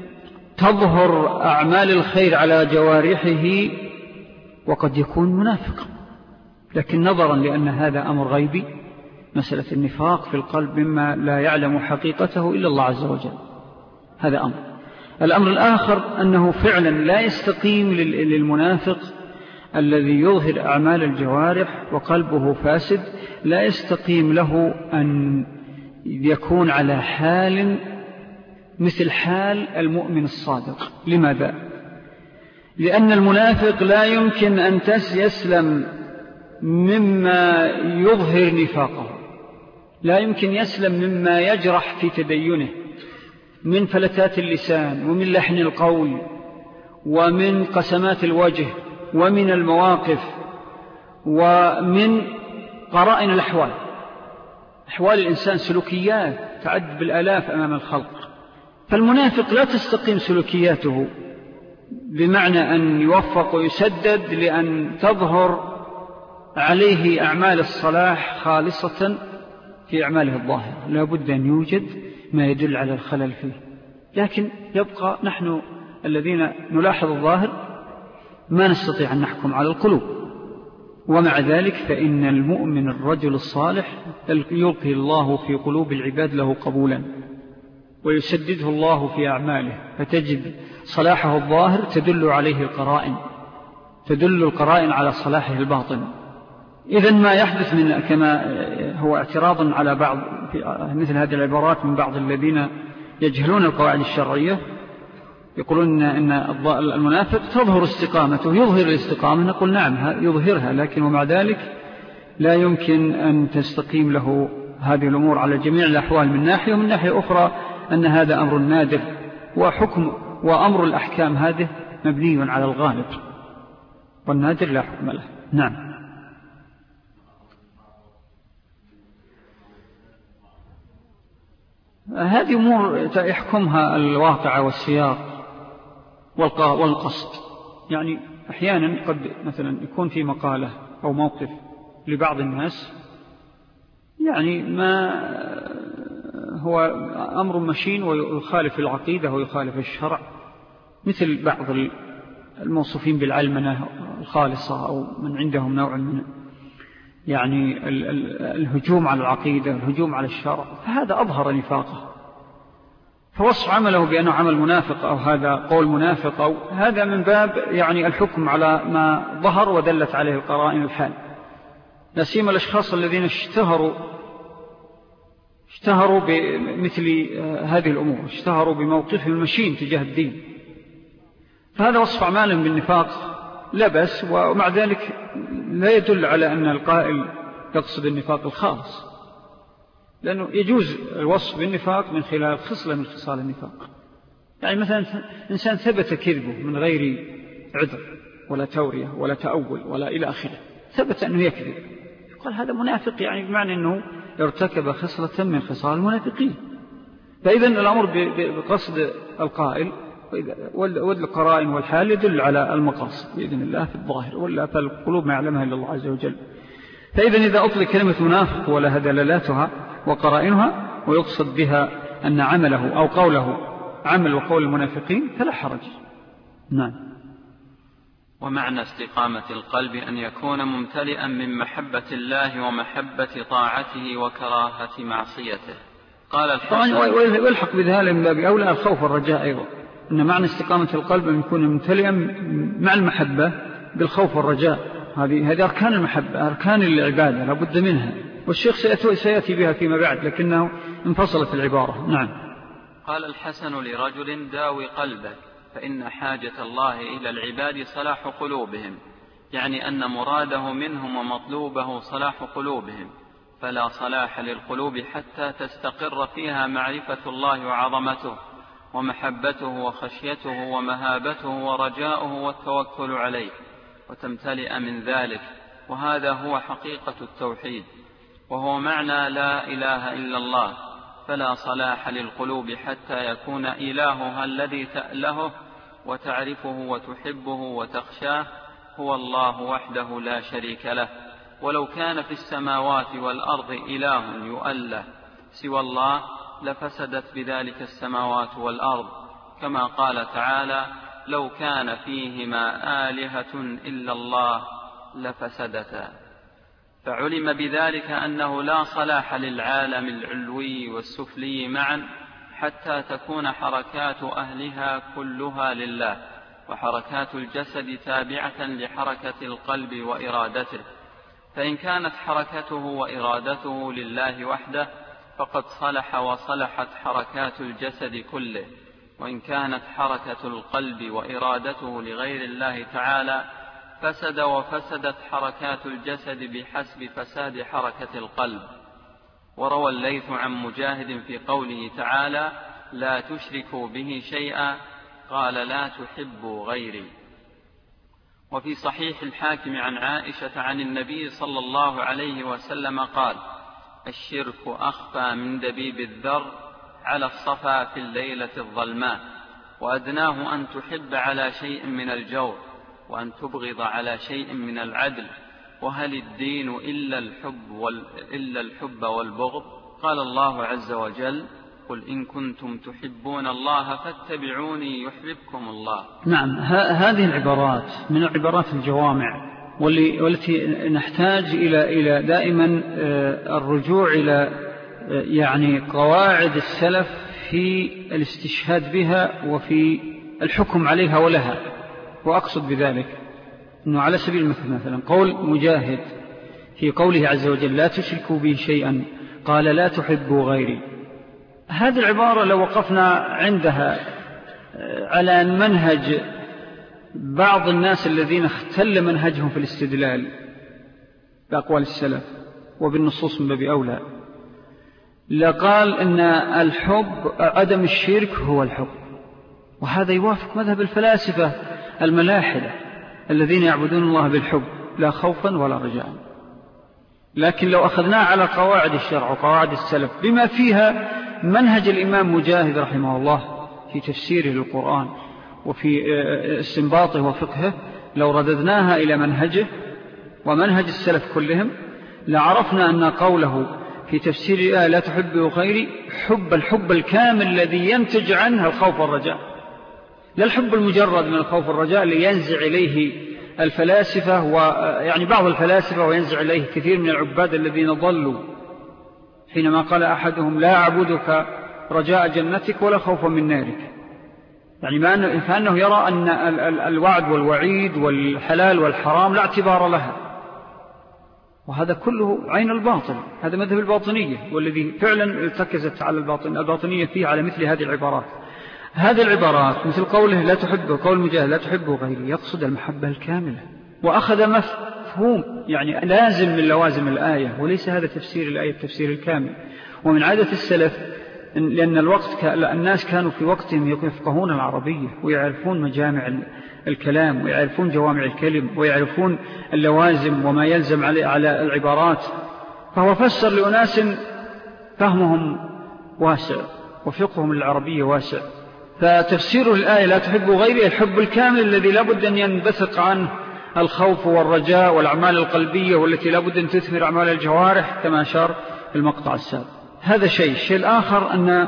تظهر أعمال الخير على جوارحه وقد يكون منافق، لكن نظرا لأن هذا أمر غيبي، مسألة النفاق في القلب مما لا يعلم حقيقته إلا الله عز وجل، هذا أمر. الأمر الآخر أنه فعلا لا يستقيم للمنافق الذي يظهر أعمال الجوارح وقلبه فاسد، لا يستقيم له أن يكون على حال مثل حال المؤمن الصادق. لماذا؟ لأن المنافق لا يمكن أن يسلم مما يظهر نفاقه، لا يمكن يسلم مما يجرح في تدينه من فلتات اللسان ومن لحن القول ومن قسمات الوجه ومن المواقف ومن قرائن الأحوال. أحوال الإنسان سلوكيات تعد بالآلاف أمام الخلق، فالمنافق لا تستقيم سلوكياته بمعنى أن يوفق ويسدد لأن تظهر عليه أعمال الصلاح خالصة في أعماله الظاهرة، لا بد أن يوجد ما يدل على الخلل فيه. لكن يبقى نحن الذين نلاحظ الظاهر ما نستطيع أن نحكم على القلوب، ومع ذلك فإن المؤمن الرجل الصالح يلقي الله في قلوب العباد له قبولا ويسدده الله في أعماله، فتجد صلاحه الظاهر تدل عليه القرائن، تدل القرائن على صلاحه الباطن. إذن ما يحدث من كما هو اعتراض على بعض مثل هذه العبارات من بعض الذين يجهلون القواعد الشرعية، يقولون أن المنافق تظهر استقامته، يظهر الاستقامة. نقول نعم يظهرها، لكن ومع ذلك لا يمكن أن تستقيم له هذه الأمور على جميع الأحوال من ناحية، ومن ناحية أخرى أن هذا أمر نادر، وحكم وأمر الأحكام هذه مبني على الغالب، والنادر لا حكم له. نعم. هذه أمور يحكمها الواقع والسياق والقصد. يعني أحيانا قد مثلا يكون في مقالة أو موقف لبعض الناس يعني ما هو أمر مشين ويخالف العقيدة ويخالف الشرع، مثل بعض الموصوفين بالعلمنة الخالصة أو من عندهم نوع من يعني الهجوم على العقيدة والهجوم على الشرع، فهذا أظهر نفاقه، فوصف عمله بأنه عمل منافق أو هذا قول منافق أو هذا من باب يعني الحكم على ما ظهر ودلت عليه القرائن الحال، لا سيما الأشخاص الذين اشتهروا اشتهروا بمثل هذه الأمور، اشتهروا بموقفهم المشين تجاه الدين، فهذا وصف أعمالهم بالنفاق لا بأس، ومع ذلك لا يدل على أن القائل يقصد النفاق الخالص، لأنه يجوز الوصف بالنفاق من خلال خصلة من خصال النفاق. يعني مثلا إنسان ثبت كذبه من غير عذر ولا تورية ولا تأول ولا إلى آخره، ثبت أنه يكذب، يقول هذا منافق، يعني بمعنى أنه ارتكب خصلة من خصال المنافقين. فإذا الأمر بقصد القائل والقرائن والحال يدل على المقاصد بإذن الله في الظاهر، ولا فالقلوب ما يعلمها إلا الله عز وجل. فإذا إذا أطلق كلمة منافق ولها دلالاتها وقرائنها ويقصد بها أن عمله أو قوله عمل وقول المنافقين فلا حرج. نعم. ومعنى استقامة القلب أن يكون ممتلئا من محبة الله ومحبة طاعته وكراهة معصيته. قال الحسن ويلحق بذلك من باب أولى الخوف والرجاء أيضا، أن معنى استقامة القلب أن يكون ممتلئا مع المحبة بالخوف والرجاء، هذه هذه أركان المحبة، أركان العبادة لابد منها، والشيخ سيأتي بها فيما بعد لكنه انفصلت العبارة. نعم. قال الحسن لرجل داوي قلبك فإن حاجة الله إلى العباد صلاح قلوبهم، يعني أن مراده منهم ومطلوبه صلاح قلوبهم، فلا صلاح للقلوب حتى تستقر فيها معرفة الله وعظمته ومحبته وخشيته ومهابته ورجاؤه والتوكل عليه، وتمتلئ من ذلك، وهذا هو حقيقة التوحيد، وهو معنى لا إله إلا الله. فلا صلاح للقلوب حتى يكون إلهها الذي تألهه وتعرفه وتحبه وتخشاه هو الله وحده لا شريك له. ولو كان في السماوات والأرض إله يؤله سوى الله لفسدت بذلك السماوات والأرض، كما قال تعالى لو كان فيهما آلهة إلا الله لفسدتا. فعلم بذلك أنه لا صلاح للعالم العلوي والسفلي معا حتى تكون حركات أهلها كلها لله، وحركات الجسد تابعة لحركة القلب وإرادته. فإن كانت حركته وإرادته لله وحده فقد صلح وصلحت حركات الجسد كله، وإن كانت حركة القلب وإرادته لغير الله تعالى فسد وفسدت حركات الجسد بحسب فساد حركة القلب. وروى الليث عن مجاهد في قوله تعالى لا تشركوا به شيئا قال لا تحبوا غيري. وفي صحيح الحاكم عن عائشة عن النبي صلى الله عليه وسلم قال الشرك أخفى من دبيب الذر على الصفا في الليلة الظلماء، وأدناه أن تحب على شيء من الجور وأن تبغض على شيء من العدل، وهل الدين إلا الحب, وال... إلا الحب والبغض؟ قال الله عز وجل قل إن كنتم تحبون الله فاتبعوني يحببكم الله. نعم. ه- هذه العبارات من العبارات الجوامع واللي والتي نحتاج إلى إلى دائما الرجوع إلى يعني قواعد السلف في الاستشهاد بها وفي الحكم عليها ولها. وأقصد بذلك أنه على سبيل المثل مثلا قول مجاهد في قوله عز وجل لا تشركوا به شيئا قال لا تحبوا غيري، هذه العبارة لو وقفنا عندها على منهج بعض الناس الذين اختل منهجهم في الاستدلال بأقوال السلف وبالنصوص من باب أولى لقال إن الحب عدم الشرك هو الحب، وهذا يوافق مذهب الفلاسفة الملاحدة الذين يعبدون الله بالحب لا خوفا ولا رجاء. لكن لو أخذناه على قواعد الشرع وقواعد السلف بما فيها منهج الإمام مجاهد رحمه الله في تفسيره للقرآن وفي استنباطه وفقهه، لو رددناها إلى منهجه ومنهج السلف كلهم لعرفنا أن قوله في تفسير الآية لا تحبوا غيري حب الحب الكامل الذي ينتج عنه الخوف والرجاء، لا الحب المجرد من الخوف والرجاء اللي ينزع إليه الفلاسفة ويعني بعض الفلاسفة وينزع إليه كثير من العباد الذين ضلوا حينما قال أحدهم لا أعبدك رجاء جنتك ولا خوفا من نارك، يعني ما أنه فأنه يرى أن الوعد والوعيد والحلال والحرام لا اعتبار لها، وهذا كله عين الباطل. هذا مذهب الباطنية، والذي فعلا ارتكزت على الباطن الباطنية فيه على مثل هذه العبارات. هذه العبارات مثل قوله لا تحبه، قول مجاهد لا تحبه غيري، يقصد المحبة الكاملة، وأخذ مفهوم يعني لازم من لوازم الآية، وليس هذا تفسير الآية التفسير الكامل. ومن عادة السلف لأن الوقت الناس كانوا في وقتهم يفقهون العربية ويعرفون مجامع الكلام ويعرفون جوامع الكلم ويعرفون اللوازم وما يلزم على العبارات، فهو فسر لأناس فهمهم واسع وفقههم العربية واسع. فتفسير الآية لا تحب غيري الحب الكامل الذي لا بد أن ينبثق عنه الخوف والرجاء والأعمال القلبية، والتي لا بد أن تثمر أعمال الجوارح كما أشار في المقطع السابق. هذا شيء. الشيء الآخر أن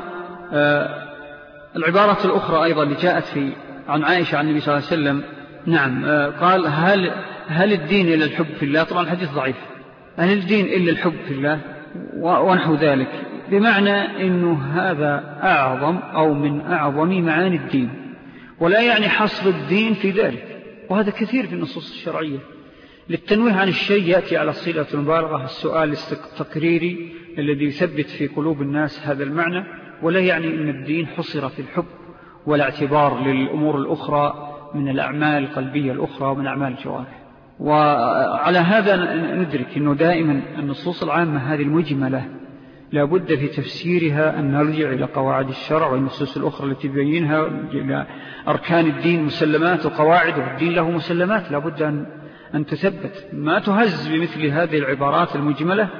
العبارة الأخرى أيضا اللي جاءت في عن عائشة عن النبي صلى الله عليه وسلم، نعم قال هل, هل الدين إلا الحب في الله؟ طبعا الحديث ضعيف. هل الدين إلا الحب في الله ونحو ذلك، بمعنى أنه هذا أعظم أو من أعظم معاني الدين، ولا يعني حصر الدين في ذلك. وهذا كثير في النصوص الشرعية. للتنويه عن الشيء يأتي على صيغة المبالغة السؤال التقريري الذي يثبت في قلوب الناس هذا المعنى، ولا يعني أن الدين حصر في الحب ولا اعتبار للأمور الأخرى من الأعمال القلبية الأخرى ومن أعمال الجوارح. وعلى هذا ندرك أنه دائما النصوص العامة هذه المجملة لا بد في تفسيرها أن نرجع إلى قواعد الشرع والنصوص الأخرى التي تبينها، إلى أركان الدين مسلمات وقواعد، والدين له مسلمات لا بد أن, أن تثبت، ما تهز بمثل هذه العبارات المجملة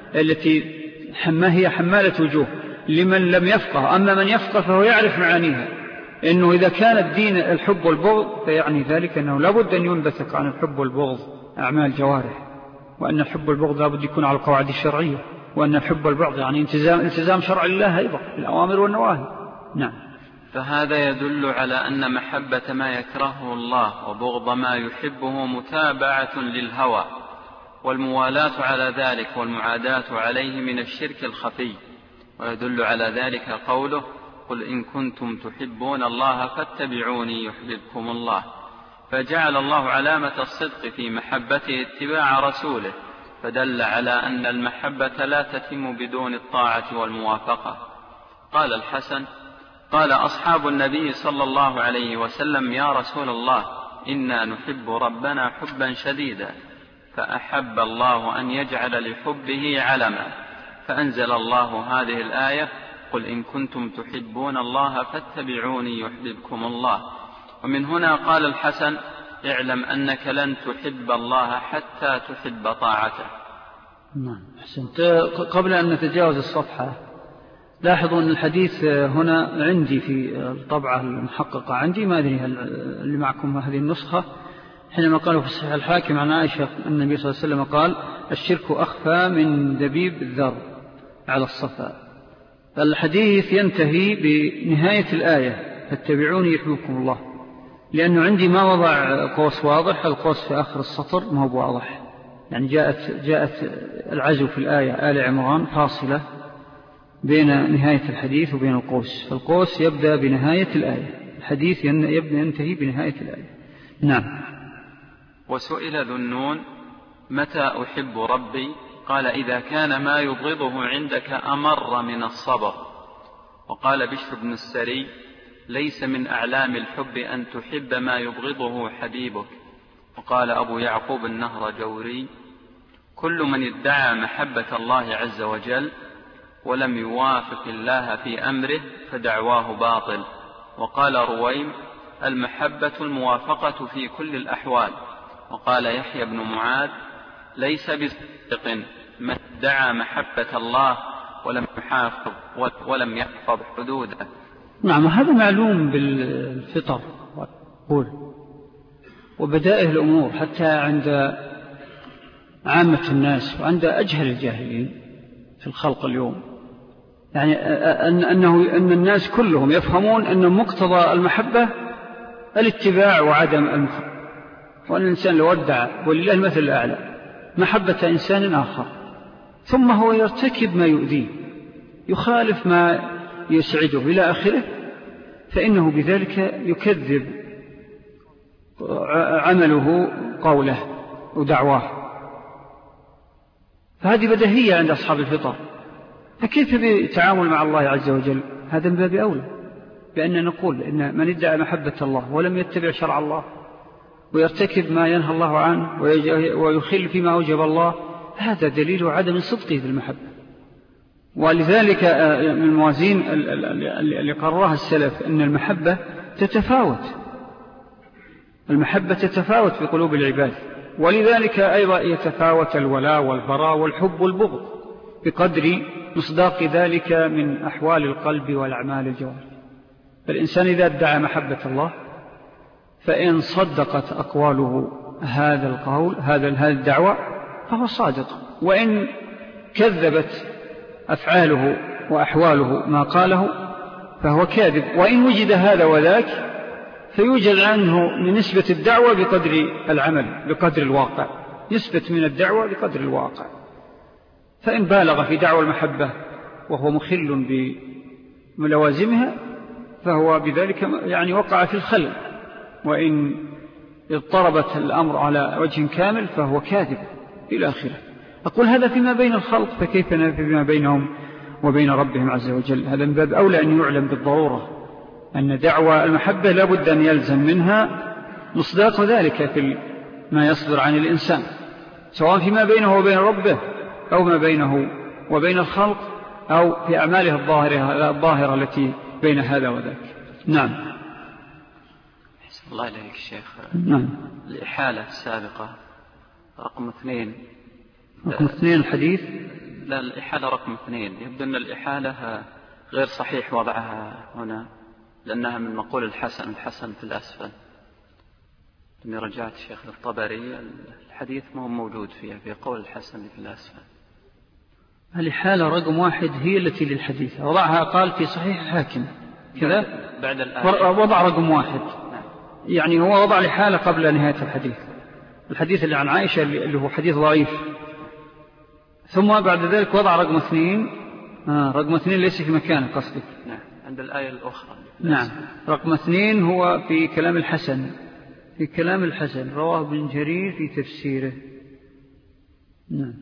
التي حما هي حمالة وجوه لمن لم يفقه. أما من يفقه فهو يعرف معانيها، إنه إذا كان الدين الحب والبغض فيعني ذلك أنه لا بد أن ينبثق عن الحب والبغض أعمال جوارح، وأن الحب والبغض لا بد يكون على القواعد الشرعية، وأن الحب والبغض يعني التزام, التزام شرع الله أيضا الأوامر والنواهي. نعم. فهذا يدل على أن محبة ما يكرهه الله وبغض ما يحبه متابعة للهوى، والموالاة على ذلك والمعاداة عليه من الشرك الخفي. ويدل على ذلك قوله قل إن كنتم تحبون الله فاتبعوني يحببكم الله، فجعل الله علامة الصدق في محبته اتباع رسوله، فدل على أن المحبة لا تتم بدون الطاعة والموافقة. قال الحسن قال أصحاب النبي صلى الله عليه وسلم يا رسول الله إنا نحب ربنا حبا شديدا، فأحب الله أن يجعل لحبه علما، فأنزل الله هذه الآية قل إن كنتم تحبون الله فاتبعوني يحببكم الله. ومن هنا قال الحسن اعلم أنك لن تحب الله حتى تحب طاعته. نعم حسنت. قبل أن نتجاوز الصفحة لاحظوا أن الحديث هنا عندي في الطبعة المحققة عندي، ما أدري هل اللي معكم هذه النسخة، حينما قالوا في الصحيح الحاكم عن عائشة أن النبي صلى الله عليه وسلم قال الشرك أخفى من دبيب الذر على الصفا. الحديث ينتهي بنهاية الآية فاتبعوني يحببكم الله، لأنه عندي ما وضع قوس واضح، القوس في آخر السطر ما هو واضح، يعني جاءت, جاءت العزو في الآية آل عمران فاصلة بين نهاية الحديث وبين القوس، فالقوس يبدأ بنهاية الآية، الحديث يبدأ ينتهي بنهاية الآية. نعم. وسئل ذو النون متى أحب ربي؟ قال إذا كان ما يبغضه عندك أمر من الصبر. وقال بشر بن السري ليس من أعلام الحب أن تحب ما يبغضه حبيبك. وقال أبو يعقوب النهر جوري كل من ادعى محبة الله عز وجل ولم يوافق الله في أمره فدعواه باطل. وقال رويم المحبة الموافقة في كل الأحوال. وقال يحيى بن معاذ ليس بصدق من ادعى محبة الله ولم يحافظ ولم يحفظ حدوده. نعم هذا معلوم بالفطر وبدائه الأمور حتى عند عامة الناس وعند أجهل الجاهلين في الخلق اليوم، يعني أنه أن الناس كلهم يفهمون أن مقتضى المحبة الاتباع وعدم المخالفة، وأن الإنسان لو ادعى ولله المثل الأعلى محبة إنسان آخر ثم هو يرتكب ما يؤذيه يخالف ما يسعده إلى آخره، فإنه بذلك يكذب عمله قوله ودعواه. فهذه بديهية عند أصحاب الفطر. فكيف بالتعامل مع الله عز وجل؟ هذا من باب أولى، بأن نقول إن من ادعى محبة الله ولم يتبع شرع الله ويرتكب ما ينهى الله عنه ويخل فيما أوجب الله، هذا دليل عدم صدقه في المحبة. ولذلك من الموازين اللي قررها السلف أن المحبة تتفاوت، المحبة تتفاوت في قلوب العباد، ولذلك أيضا يتفاوت الولاء والبراء والحب والبغض بقدر مصداق ذلك من أحوال القلب والأعمال الجوارح. فالإنسان إذا ادعى محبة الله فإن صدقت أقواله هذا القول هذا الدعوة فهو صادق، وإن كذبت أفعاله وأحواله ما قاله فهو كاذب. وإن وجد هذا وذاك فيوجد عنه من نسبة الدعوة بقدر العمل، بقدر الواقع، نسبة من الدعوة بقدر الواقع. فإن بالغ في دعوة المحبة وهو مخل بملوازمها فهو بذلك يعني وقع في الخلل، وإن اضطربت الأمر على وجه كامل فهو كاذب إلى آخره. أقول هذا فيما بين الخلق، فكيف فيما بينهم وبين ربهم عز وجل؟ هذا من باب أولى أن يعلم بالضرورة أن دعوة المحبة لا بد أن يلزم منها مصداق ذلك في ما يصدر عن الإنسان، سواء فيما بينه وبين ربه أو ما بينه وبين الخلق أو في أعماله الظاهرة, الظاهرة التي بين هذا وذاك. نعم. الله إليك الشيخ. نعم. الإحالة السابقة رقم اثنين. رقم اثنين الحديث. لا، الإحالة رقم اثنين يبدو أن الإحالة غير صحيح وضعها هنا، لأنها من مقول الحسن، الحسن في الأسفل. لأني رجعت الشيخ الطبري الحديث ما هو موجود فيها، في قول الحسن في الأسفل. الإحالة رقم واحد هي التي للحديث، وضعها قال في صحيح الحاكم كذا بعد الآية وضع رقم واحد. نعم. يعني هو وضع الإحالة قبل نهاية الحديث، الحديث اللي عن عائشة اللي هو حديث ضعيف، ثم بعد ذلك وضع رقم اثنين. آه رقم اثنين ليس في مكانه قصدك. نعم، عند الآية الأخرى. نعم، رقم اثنين هو في كلام الحسن، في كلام الحسن رواه ابن جرير في تفسيره. نعم.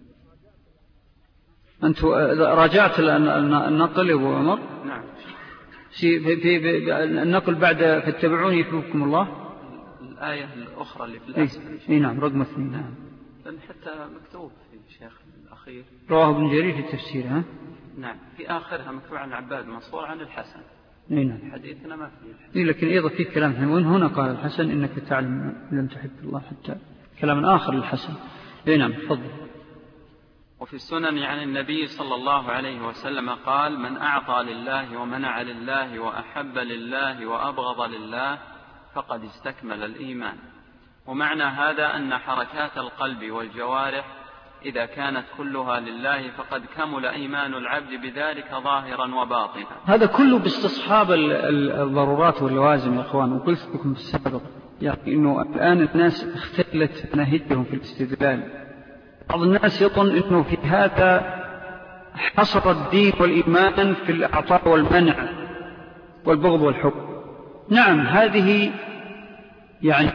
أنت راجعت النقل يا أبو عمر؟ نعم. في, في, في النقل بعد فاتبعوني يحببكم الله، الآية الأخرى اللي في الأسفل. إيه نعم، رقم اثنين. نعم. لأن حتى مكتوب في الشيخ الأخير رواه ابن جرير في تفسيره. ها؟ نعم، في آخرها مكتوب عن عباد منصور عن الحسن. إيه نعم. حديثنا ما فيه الحسن. إيه لكن أيضا فيه كلام وين هنا قال الحسن إنك تعلم لم تحب الله، حتى كلام آخر للحسن. إيه نعم، تفضل. وفي السنن عن النبي صلى الله عليه وسلم قال: من أعطى لله ومنع لله وأحب لله وأبغض لله فقد استكمل الإيمان. ومعنى هذا أن حركات القلب والجوارح إذا كانت كلها لله فقد كمل إيمان العبد بذلك ظاهرا وباطنا. هذا كله باستصحاب الضرورات واللوازم يا أخوان. وقلت لكم في السابق يعني إنه الآن الناس اختلت مناهجهم في الاستدلال. بعض الناس يظن إنه في هذا حصر الدين والإيمان في الأعطاء والمنع والبغض والحب. نعم هذه يعني،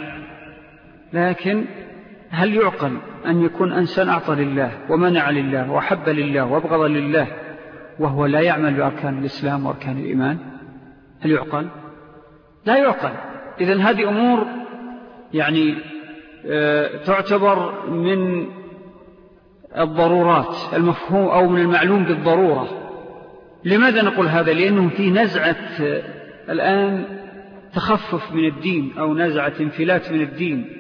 لكن هل يعقل أن يكون إنسان أعطى لله ومنع لله وحب لله وأبغض لله وهو لا يعمل بأركان الإسلام وأركان الإيمان؟ هل يعقل؟ لا يعقل. إذن هذه أمور يعني تعتبر من الضرورات المفهوم أو من المعلوم بالضرورة. لماذا نقول هذا؟ لأنه في نزعة الآن تخفف من الدين أو نزعة انفلات من الدين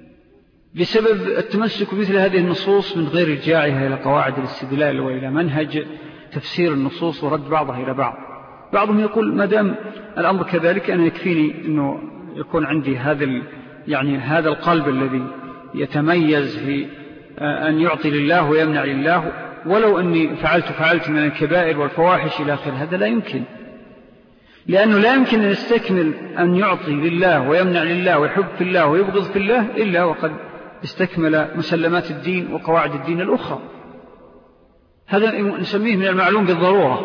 بسبب التمسك بمثل هذه النصوص من غير رجاعها إلى قواعد الاستدلال وإلى منهج تفسير النصوص ورد بعضها إلى بعض. بعضهم يقول ما دام الأمر كذلك أنا يكفيني أنه يكون عندي هذا يعني هذا القلب الذي يتميز في أن يعطي لله ويمنع لله، ولو أني فعلت فعلت من الكبائر والفواحش إلى آخر. هذا لا يمكن، لأنه لا يمكن أن يستكمل أن يعطي لله ويمنع لله ويحب في الله ويبغض في الله إلا وقد استكمل مسلمات الدين وقواعد الدين الأخرى. هذا نسميه من المعلوم بالضرورة،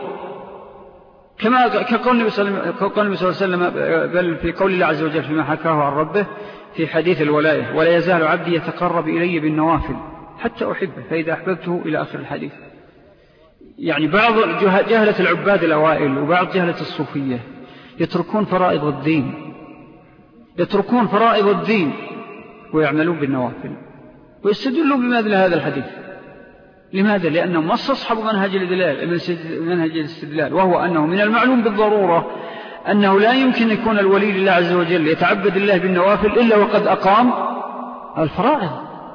كما كقول النبي صلى الله عليه وسلم بل في قول الله عز وجل فيما حكاه عن ربه في حديث الولاية: ولا يزال عبدي يتقرب إلي بالنوافل حتى أحبه فإذا أحببته إلى آخر الحديث. يعني بعض جهلة العباد الأوائل وبعض جهلة الصوفية يتركون فرائض الدين يتركون فرائض الدين ويعملون بالنوافل ويستدلون بماذا لهذا الحديث. لماذا؟ لأنهم ما استصحبوا منهج الإدلال منهج الاستدلال، وهو أنه من المعلوم بالضرورة أنه لا يمكن يكون الولي لله عز وجل يتعبد الله بالنوافل إلا وقد أقام الفرائض.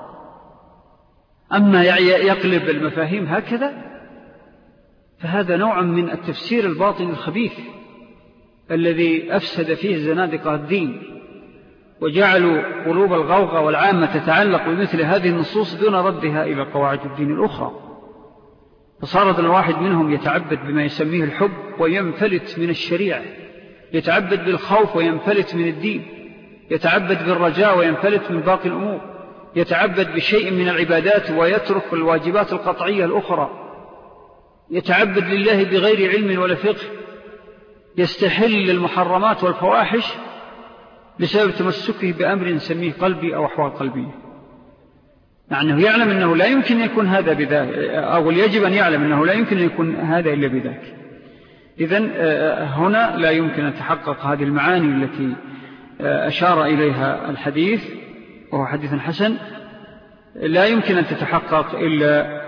أما يقلب المفاهيم هكذا فهذا نوع من التفسير الباطن الخبيث الذي أفسد فيه الزنادقة الدين وجعلوا قلوب الغوغة والعامة تتعلق بمثل هذه النصوص دون ردها إلى قواعد الدين الأخرى. فصارت الواحد منهم يتعبد بما يسميه الحب وينفلت من الشريعة، يتعبد بالخوف وينفلت من الدين، يتعبد بالرجاء وينفلت من باقي الأمور، يتعبد بشيء من العبادات ويترك الواجبات القطعية الأخرى، يتعبد لله بغير علم ولا فقه، يستحل المحرمات والفواحش بسبب تمسكه بأمر نسميه قلبي أو أحوال قلبية. يعني يعلم أنه لا يمكن أن يكون هذا بذاك، أو يجب أن يعلم أنه لا يمكن أن يكون هذا إلا بذاك. إذن هنا لا يمكن أن تحقق هذه المعاني التي أشار إليها الحديث، وهو حديث حسن، لا يمكن أن تتحقق إلا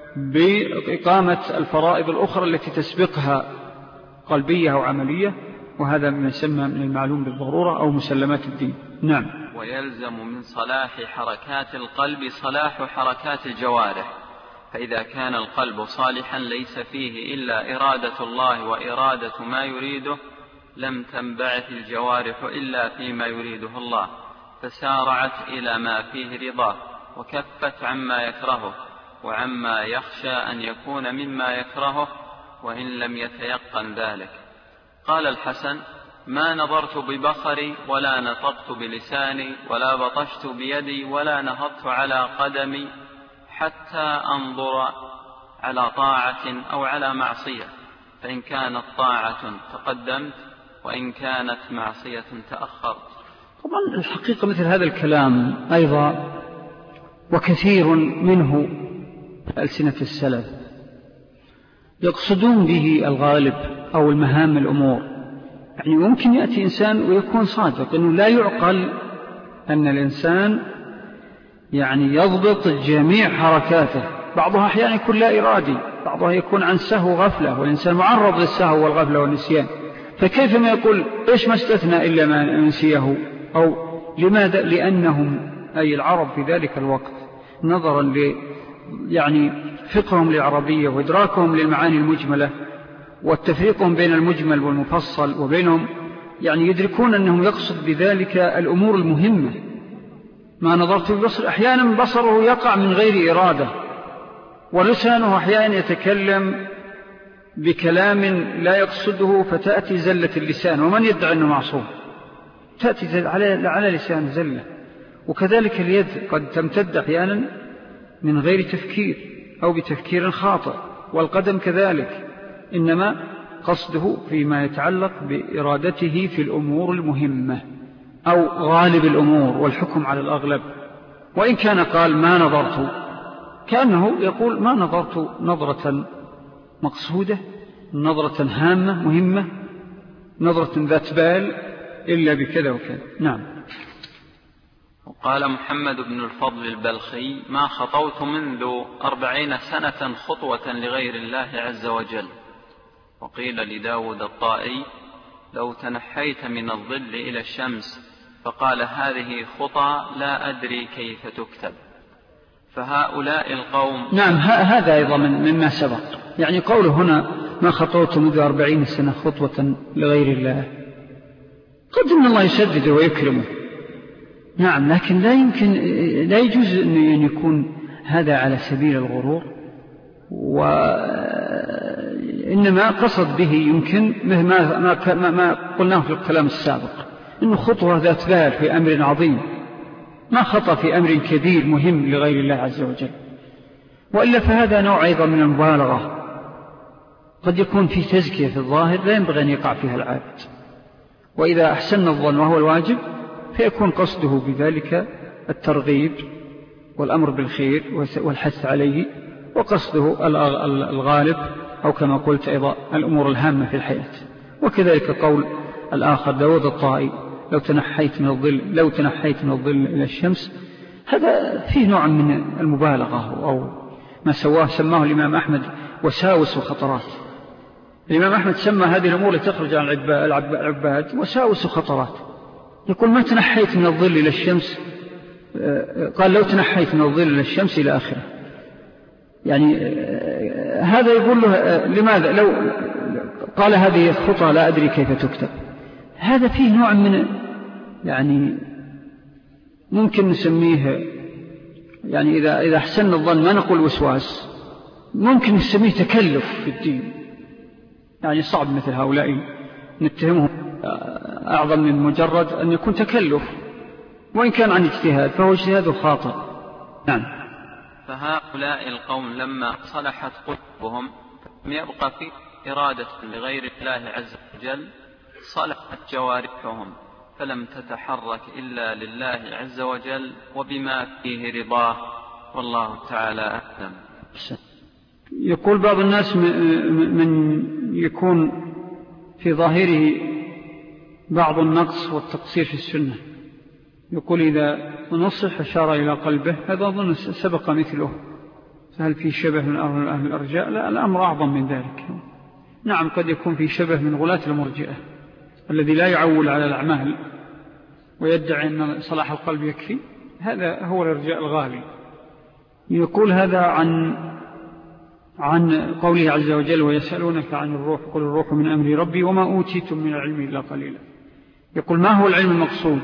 بإقامة الفرائض الأخرى التي تسبقها قلبية أو عملية، وهذا ما يسمى من المعلوم بالضرورة أو مسلمات الدين. نعم. ويلزم من صلاح حركات القلب صلاح حركات الجوارح، فإذا كان القلب صالحا ليس فيه إلا إرادة الله وإرادة ما يريده لم تنبعث الجوارح إلا فيما يريده الله، فسارعت إلى ما فيه رضاه وكفت عما يكرهه وعما يخشى أن يكون مما يكرهه وإن لم يتيقن ذلك. قال الحسن: ما نظرت ببصري ولا نطقت بلساني ولا بطشت بيدي ولا نهضت على قدمي حتى أنظر على طاعة أو على معصية، فإن كانت طاعة تقدمت وإن كانت معصية تأخرت. طبعا الحقيقة مثل هذا الكلام أيضا وكثير منه ألسنة السلف يقصدون به الغالب أو المهام الأمور. يعني ممكن يأتي إنسان ويكون صادق أنه لا يعقل أن الإنسان يعني يضبط جميع حركاته، بعضها أحيانا يكون لا إرادي، بعضها يكون عن سهو غفلة، والإنسان معرض للسهو والغفلة والنسيان، فكيف ما يقول إيش ما استثنى إلا ما نسيه؟ أو لماذا؟ لأنهم أي العرب في ذلك الوقت نظرا ل يعني فقههم للعربية وإدراكهم للمعاني المجملة والتفريقهم بين المجمل والمفصل وبينهم، يعني يدركون أنهم يقصد بذلك الأمور المهمة. ما نظرت ببصر، أحيانا بصره يقع من غير إرادة، ولسانه أحيانا يتكلم بكلام لا يقصده فتأتي زلة اللسان، ومن يدعي أنه معصوم تأتي على, على لسان زلة. وكذلك اليد قد تمتد أحيانا من غير تفكير أو بتفكير خاطئ، والقدم كذلك، إنما قصده فيما يتعلق بإرادته في الأمور المهمة أو غالب الأمور والحكم على الأغلب. وإن كان قال ما نظرت، كأنه يقول ما نظرت نظرة مقصودة، نظرة هامة مهمة، نظرة ذات بال إلا بكذا وكذا. نعم. وقال محمد بن الفضل البلخي: ما خطوت منذ أربعين سنة خطوة لغير الله عز وجل. وقيل لداود الطائي: لو تنحيت من الظل إلى الشمس، فقال: هذه خطى لا أدري كيف تكتب. فهؤلاء القوم. نعم، هذا أيضا مما سبق. يعني قوله هنا ما خطوت منذ أربعين سنة خطوة لغير الله، قد إن الله يسدد ويكرمه، نعم، لكن لا يمكن لا يجوز أن يكون هذا على سبيل الغرور، وإنما قصد به يمكن ما, ما, ما قلناه في الكلام السابق، إنه خطوة ذات بال في أمر عظيم، ما خطأ في أمر كبير مهم لغير الله عز وجل. وإلا فهذا نوع أيضا من المبالغة، قد يكون في تزكية في الظاهر لا ينبغي أن يقع فيها العابد، وإذا أحسن الظن وهو الواجب فيكون قصده بذلك الترغيب والأمر بالخير والحث عليه، وقصده الغالب أو كما قلت أيضا الأمور الهامة في الحياة. وكذلك قول الآخر داود الطائي لو تنحيت من الظل لو تنحيت من الظل إلى الشمس، هذا فيه نوع من المبالغة أو ما سواه سماه الإمام أحمد وساوس وخطرات. الإمام أحمد سمى هذه الأمور لتخرج عن العباد وساوس وخطرات. يقول ما تنحيت من الظل إلى الشمس، قال لو تنحيت من الظل إلى الشمس إلى آخره. يعني هذا يقول له لماذا لو قال هذه الخطى لا أدري كيف تكتب. هذا فيه نوع من يعني ممكن نسميه يعني إذا إذا أحسن الظن ما نقول وسواس، ممكن نسميه تكلف في الدين. يعني صعب مثل هؤلاء نتهمهم أعظم من مجرد أن يكون تكلف، وإن كان عن اجتهاد فهو اجتهاد خاطئ. نعم. فهؤلاء القوم لما صلحت قلوبهم لم يبقى في إرادة لغير الله عز وجل، صلحت جوارحهم فلم تتحرك إلا لله عز وجل وبما فيه رضاه، والله تعالى أعلم. يقول بعض الناس من يكون في ظاهره بعض النقص والتقصير في السنة، يقول إذا نصح أشار إلى قلبه، هذا أظن سبق مثله، فهل في شبه من أهل الأرجاء؟ لا، الأمر أعظم من ذلك. نعم قد يكون في شبه من غلاة المرجئة الذي لا يعول على الأعمال ويدعي أن صلاح القلب يكفي، هذا هو الإرجاء الغالي. يقول هذا عن عن قوله عز وجل ويسألونك عن الروح قل الروح من أمر ربي وما أوتيتم من العلم إلا قليلا. يقول ما هو العلم المقصود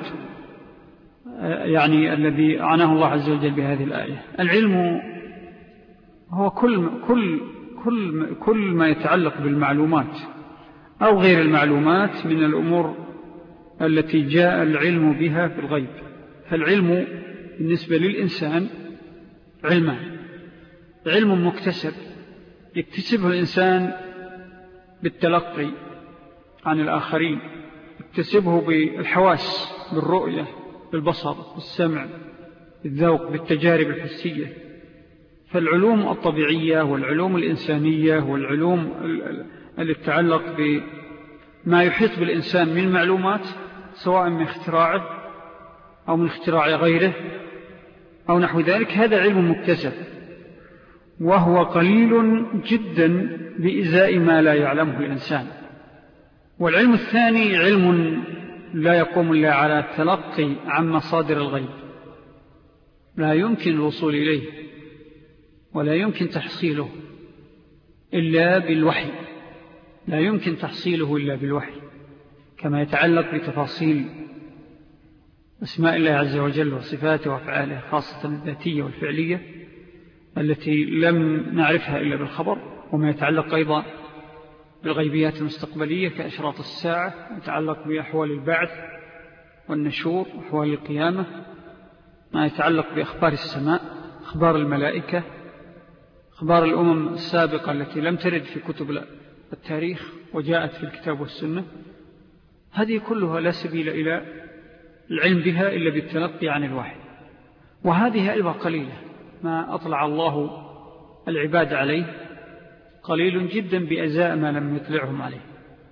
يعني الذي عناه الله عز وجل بهذه الآية؟ العلم هو كل, كل, كل, كل ما يتعلق بالمعلومات أو غير المعلومات من الأمور التي جاء العلم بها في الغيب. فالعلم بالنسبة للإنسان علمان: علم مكتسب يكتسبه الإنسان بالتلقي عن الآخرين، يكتسبه بالحواس، بالرؤية، بالبصر، بالسمع، بالذوق، بالتجارب الحسية. فالعلوم الطبيعية والعلوم الإنسانية والعلوم التي تتعلق بما يحيط بالإنسان من المعلومات سواء من اختراعه أو من اختراع غيره أو نحو ذلك، هذا علم مكتسب، وهو قليل جدا بإزاء ما لا يعلمه الإنسان. والعلم الثاني علم لا يقوم إلا على التلقي عن مصادر الغيب، لا يمكن الوصول إليه ولا يمكن تحصيله إلا بالوحي، لا يمكن تحصيله إلا بالوحي، كما يتعلق بتفاصيل أسماء الله عز وجل وصفاته وأفعاله، خاصة الذاتية والفعلية التي لم نعرفها إلا بالخبر، وما يتعلق أيضا بالغيبيات المستقبلية كأشراط الساعة، يتعلق بأحوال البعث والنشور وأحوال القيامة، ما يتعلق بأخبار السماء، أخبار الملائكة، أخبار الأمم السابقة التي لم ترد في كتب التاريخ وجاءت في الكتاب والسنة. هذه كلها لا سبيل إلى العلم بها إلا بالتلقي عن الوحي، وهذه أيضا قليلة. ما أطلع الله العباد عليه قليل جدا بأزاء ما لم يطلعهم عليه.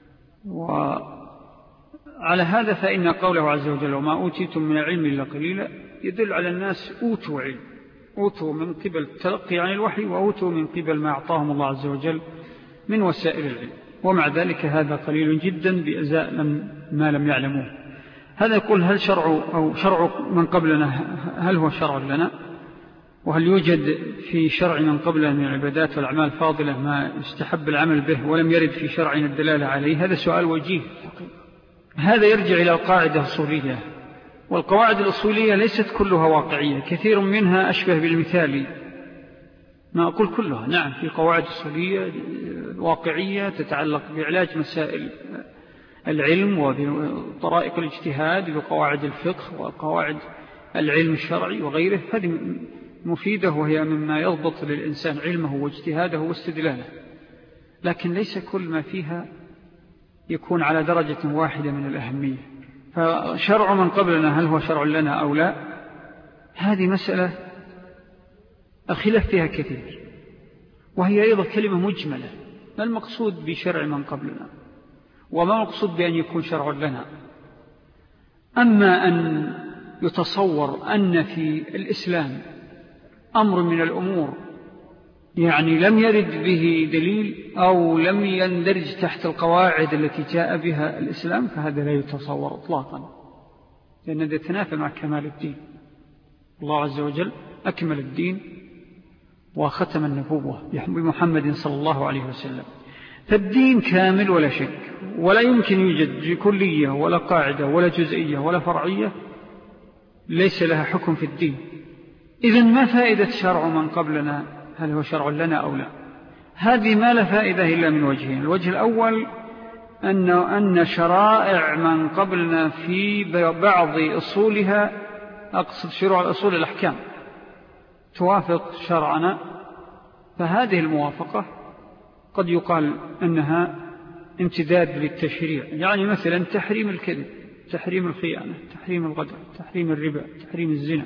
وعلى هذا فإن قوله عز وجل وما أوتيتم من العلم إلا قليلا يدل على الناس أوتوا علم، أوتوا من قبل التلقي عن الوحي، وأوتوا من قبل ما أعطاهم الله عز وجل من وسائل العلم، ومع ذلك هذا قليل جدا بأزاء ما لم يعلموه. هذا يقول هل شرع أو شرع من قبلنا هل هو شرع لنا؟ وهل يوجد في شرع من قبلنا من العبادات والأعمال فاضلة ما يستحب العمل به ولم يرد في شرعنا الدلالة عليه؟ هذا سؤال وجيه. هذا يرجع إلى القاعدة الأصولية، والقواعد الأصولية ليست كلها واقعية، كثير منها أشبه بالمثالي. ما أقول كلها، نعم في قواعد أصولية واقعية تتعلق بعلاج مسائل العلم وبطرائق الاجتهاد بقواعد الفقه وقواعد العلم الشرعي وغيره، هذه مفيدة وهي مما يضبط للإنسان علمه واجتهاده واستدلاله، لكن ليس كل ما فيها يكون على درجة واحدة من الأهمية. فشرع من قبلنا هل هو شرع لنا أو لا؟ هذه مسألة الخلاف فيها كثير، وهي أيضا كلمة مجملة. ما المقصود بشرع من قبلنا، وما المقصود بأن يكون شرع لنا؟ أما أن يتصور أن في الإسلام أمر من الأمور يعني لم يرد به دليل أو لم يندرج تحت القواعد التي جاء بها الإسلام، فهذا لا يتصور إطلاقا، لأن هذا يتنافى مع كمال الدين. الله عز وجل أكمل الدين وختم النبوة بمحمد صلى الله عليه وسلم، فالدين كامل ولا شك، ولا يمكن يوجد كلية ولا قاعدة ولا جزئية ولا فرعية ليس لها حكم في الدين. إذن ما فائدة شرع من قبلنا؟ هل هو شرع لنا أو لا؟ هذه ما لا فائدة إلا من وجهين. الوجه الأول أن, أن شرائع من قبلنا في بعض أصولها، أقصد شروع الأصول الأحكام، توافق شرعنا، فهذه الموافقة قد يقال أنها امتداد للتشريع. يعني مثلا تحريم الكذب، تحريم الخيانة، تحريم الغدر، تحريم الربا، تحريم الزنا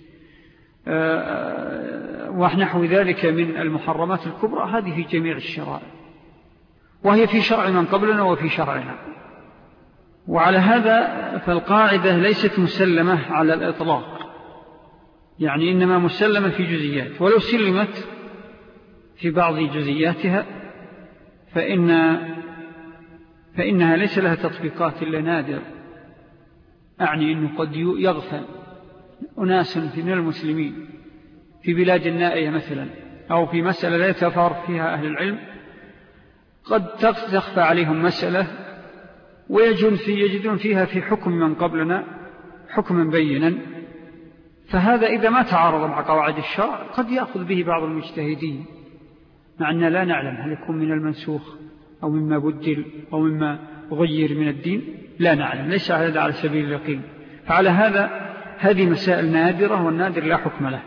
ونحو ذلك من المحرمات الكبرى، هذه في جميع الشرائع، وهي في شرع من قبلنا وفي شرعنا. وعلى هذا فالقاعدة ليست مسلمة على الإطلاق، يعني إنما مسلمة في جزئيات، ولو سلمت في بعض جزئياتها فإن فإنها ليس لها تطبيقات إلا نادر. أعني أنه قد يغفل أناس من المسلمين في بلاد النائية مثلا، أو في مسألة لا يتفارق فيها أهل العلم، قد تخفى عليهم مسألة ويجدون فيها في حكم من قبلنا حكما بينا، فهذا إذا ما تعارض مع قواعد الشرع قد يأخذ به بعض المجتهدين، مع أننا لا نعلم هل يكون من المنسوخ أو مما بدل أو مما غير من الدين، لا نعلم، ليس هذا على سبيل اليقين. فعلى هذا هذه مسائل نادرة، والنادر لا حكم له.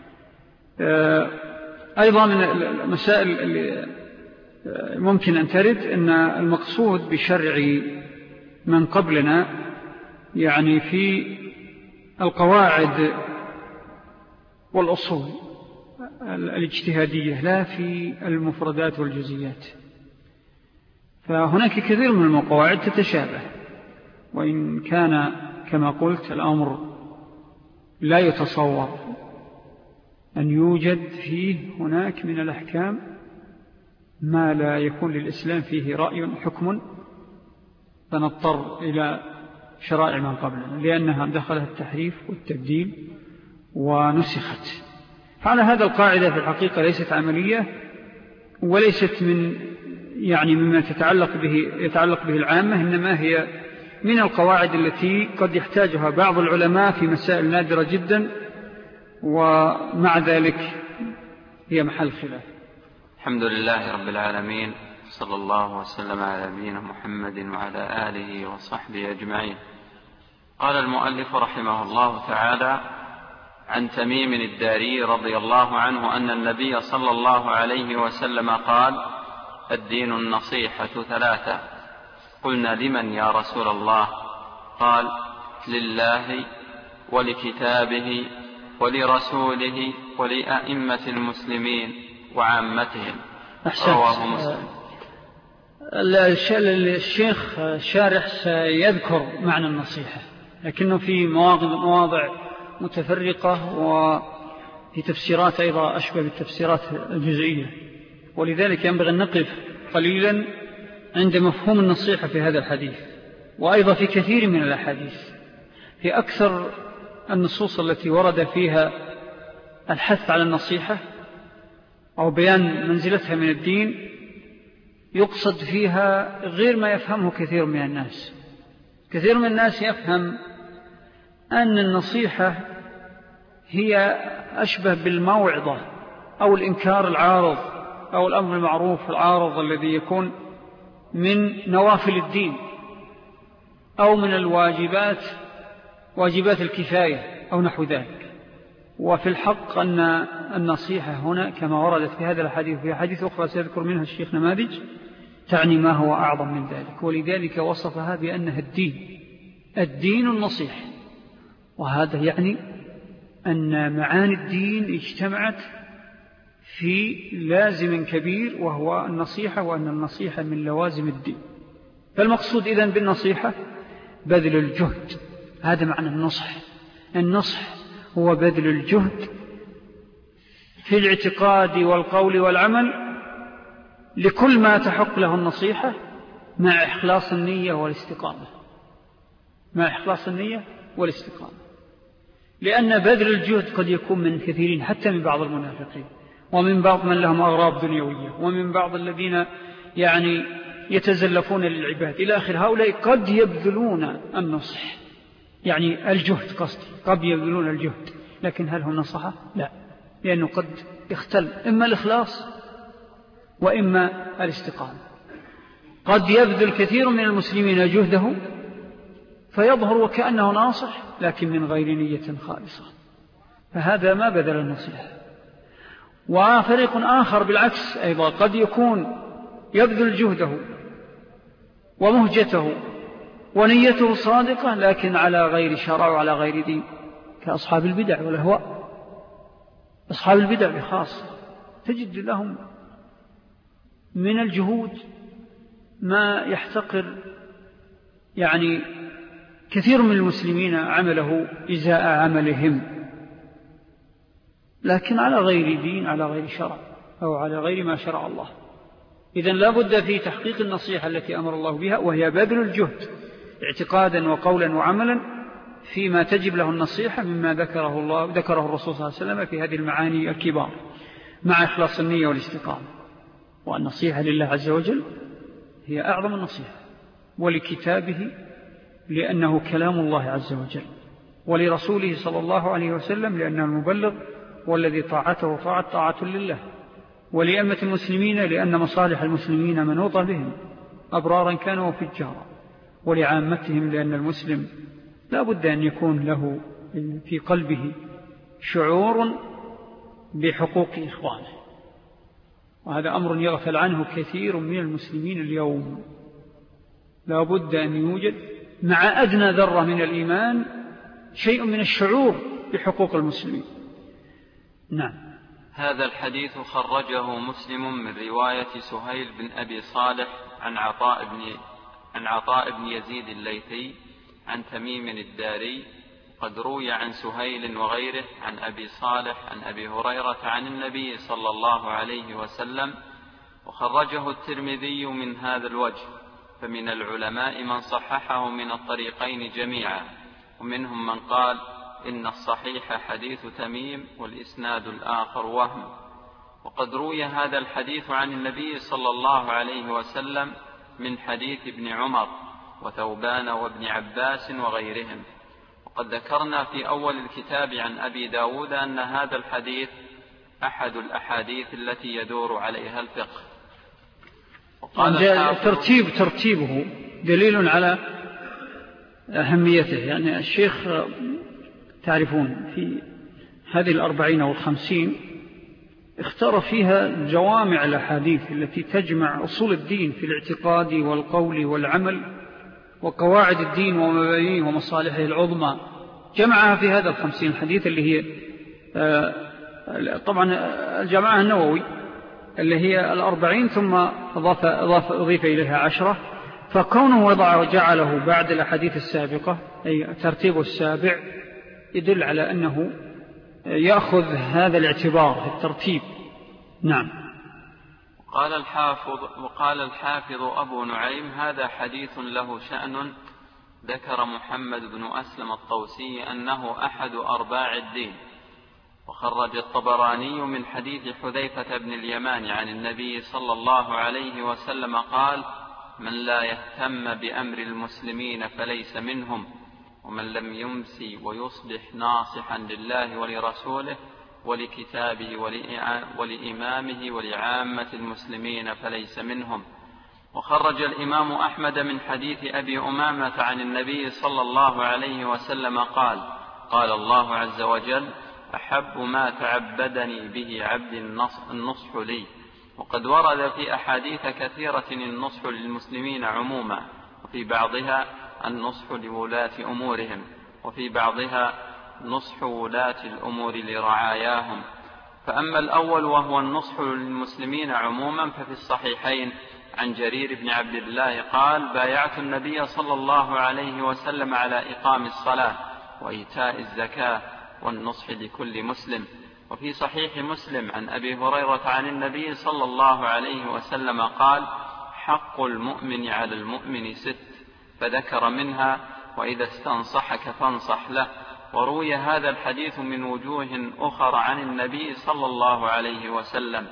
أيضا من المسائل اللي ممكن أن ترد أن المقصود بشرع من قبلنا يعني في القواعد والأصول الاجتهادية، لا في المفردات والجزئيات. فهناك كثير من القواعد تتشابه، وإن كان كما قلت الأمر لا يتصور أن يوجد فيه هناك من الأحكام ما لا يكون للإسلام فيه رأي حكم، فنضطر إلى شرائع من قبلنا لأنها دخلها التحريف والتبديل ونسخت. فعلى هذا القاعدة في الحقيقة ليست عملية، وليست من يعني مما تتعلق به يتعلق به العامة، إنما هي من القواعد التي قد يحتاجها بعض العلماء في مسائل نادرة جدا، ومع ذلك هي محل خلاف. الحمد لله رب العالمين، صلى الله وسلم على نبينا محمد وعلى آله وصحبه أجمعين. قال المؤلف رحمه الله تعالى: عن تميم الداري رضي الله عنه أن النبي صلى الله عليه وسلم قال: الدين النصيحة ثلاثة. قلنا: لمن يا رسول الله؟ قال: لله ولكتابه ولرسوله ولأئمة المسلمين وعامتهم. رواه مسلم. الشيخ الشارح سيذكر معنى النصيحة، لكنه في مواضع متفرقة وفي تفسيرات أيضا أشبه بالتفسيرات الجزئية، ولذلك ينبغي أن نقف قليلا عند مفهوم النصيحة في هذا الحديث، وأيضا في كثير من الأحاديث. في أكثر النصوص التي ورد فيها الحث على النصيحة أو بيان منزلتها من الدين يقصد فيها غير ما يفهمه كثير من الناس. كثير من الناس يفهم أن النصيحة هي أشبه بالموعظة أو الإنكار العارض أو الأمر المعروف العارض الذي يكون من نوافل الدين أو من الواجبات، واجبات الكفاية أو نحو ذلك. وفي الحق أن النصيحة هنا كما وردت في هذا الحديث في حديث أخرى سيذكر منها الشيخ نماذج تعني ما هو أعظم من ذلك، ولذلك وصفها بأنها الدين الدين النصيح. وهذا يعني أن معاني الدين اجتمعت في لازم كبير وهو النصيحة، وأن النصيحة من لوازم الدين. فالمقصود إذن بالنصيحة بذل الجهد، هذا معنى النصح. النصح هو بذل الجهد في الاعتقاد والقول والعمل لكل ما تحق له النصيحة، مع إخلاص النية والاستقامة، مع إخلاص النية والاستقامة. لأن بذل الجهد قد يكون من كثيرين، حتى من بعض المنافقين، ومن بعض من لهم أغراض دنيوية، ومن بعض الذين يعني يتزلفون للعباد إلى آخر. هؤلاء قد يبذلون النصح، يعني الجهد قصدي، قد يبذلون الجهد، لكن هل هم نصحة؟ لا، لأنه قد يختل إما الإخلاص وإما الاستقامة. قد يبذل كثير من المسلمين جهده فيظهر وكأنه ناصح، لكن من غير نية خالصة، فهذا ما بذل النصيحة. وفريق آخر بالعكس أيضا قد يكون يبذل جهده ومهجته ونيته صادقة، لكن على غير شرع وعلى غير دين، كأصحاب البدع والأهواء. أصحاب البدع بخاصة تجد لهم من الجهود ما يحتقر يعني كثير من المسلمين عمله إزاء عملهم، لكن على غير دين، على غير شرع، أو على غير ما شرع الله. إذن لا بد في تحقيق النصيحة التي أمر الله بها، وهي بذل الجهد اعتقادا وقولا وعملا فيما تجب له النصيحة مما ذكره الله ذكره الرسول صلى الله عليه وسلم في هذه المعاني الكبار، مع إخلاص النية والاستقامة. والنصيحة لله عز وجل هي أعظم النصيحة، ولكتابه لأنه كلام الله عز وجل، ولرسوله صلى الله عليه وسلم لأنه المبلغ والذي طاعته طاعة طاعة لله، ولأمة المسلمين لأن مصالح المسلمين منوطة بهم أبرارا كانوا وفجارا، ولعامتهم لأن المسلم لا بد أن يكون له في قلبه شعور بحقوق إخوانه، وهذا أمر يغفل عنه كثير من المسلمين اليوم. لا بد أن يوجد مع أدنى ذرة من الإيمان شيء من الشعور بحقوق المسلمين. نعم. هذا الحديث خرجه مسلم من رواية سهيل بن أبي صالح عن عطاء بن عن عطاء بن يزيد الليثي عن تميم الداري. قد روي عن سهيل وغيره عن أبي صالح عن أبي هريرة عن النبي صلى الله عليه وسلم، وخرجه الترمذي من هذا الوجه. فمن العلماء من صححه من الطريقين جميعا، ومنهم من قال إن الصحيح حديث تميم والإسناد الآخر وهم. وقد روي هذا الحديث عن النبي صلى الله عليه وسلم من حديث ابن عمر وثوبان وابن عباس وغيرهم. وقد ذكرنا في أول الكتاب عن أبي داود أن هذا الحديث أحد الأحاديث التي يدور عليها الفقه. ترتيب ترتيبه دليل على أهميته. يعني الشيخ تعرفون في هذه الأربعين أو الخمسين اختار فيها جوامع الأحاديث التي تجمع أصول الدين في الاعتقاد والقول والعمل وقواعد الدين ومبانيه ومصالحه العظمى، جمعها في هذا الخمسين حديث اللي هي طبعا الجماعة النووي اللي هي الأربعين، ثم أضاف, أضاف, أضيف إليها عشرة. فكونه وضع وجعله بعد الأحاديث السابقة أي ترتيب السابع يدل على أنه يأخذ هذا الاعتبار في الترتيب. نعم. قال الحافظ وقال الحافظ أبو نعيم هذا حديث له شأن. ذكر محمد بن أسلم الطوسي أنه أحد أرباع الدين. وخرج الطبراني من حديث حذيفة بن اليمان عن النبي صلى الله عليه وسلم قال: من لا يهتم بأمر المسلمين فليس منهم، ومن لم يمسي ويصبح ناصحا لله ولرسوله ولكتابه ولإمامه ولعامة المسلمين فليس منهم. وخرج الإمام أحمد من حديث أبي أمامة عن النبي صلى الله عليه وسلم قال: قال الله عز وجل: أحب ما تعبدني به عبد النصح لي. وقد ورد في أحاديث كثيرة النصح للمسلمين عموما، وفي بعضها النصح لولاة أمورهم، وفي بعضها نصح ولاة الأمور لرعاياهم. فأما الأول وهو النصح للمسلمين عموما ففي الصحيحين عن جرير بن عبد الله قال: بايعت النبي صلى الله عليه وسلم على إقام الصلاة وإيتاء الزكاة والنصح لكل مسلم. وفي صحيح مسلم عن أبي هريرة عن النبي صلى الله عليه وسلم قال: حق المؤمن على المؤمن ست، فذكر منها: وإذا استنصحك فانصح له. وروي هذا الحديث من وجوه أخرى عن النبي صلى الله عليه وسلم.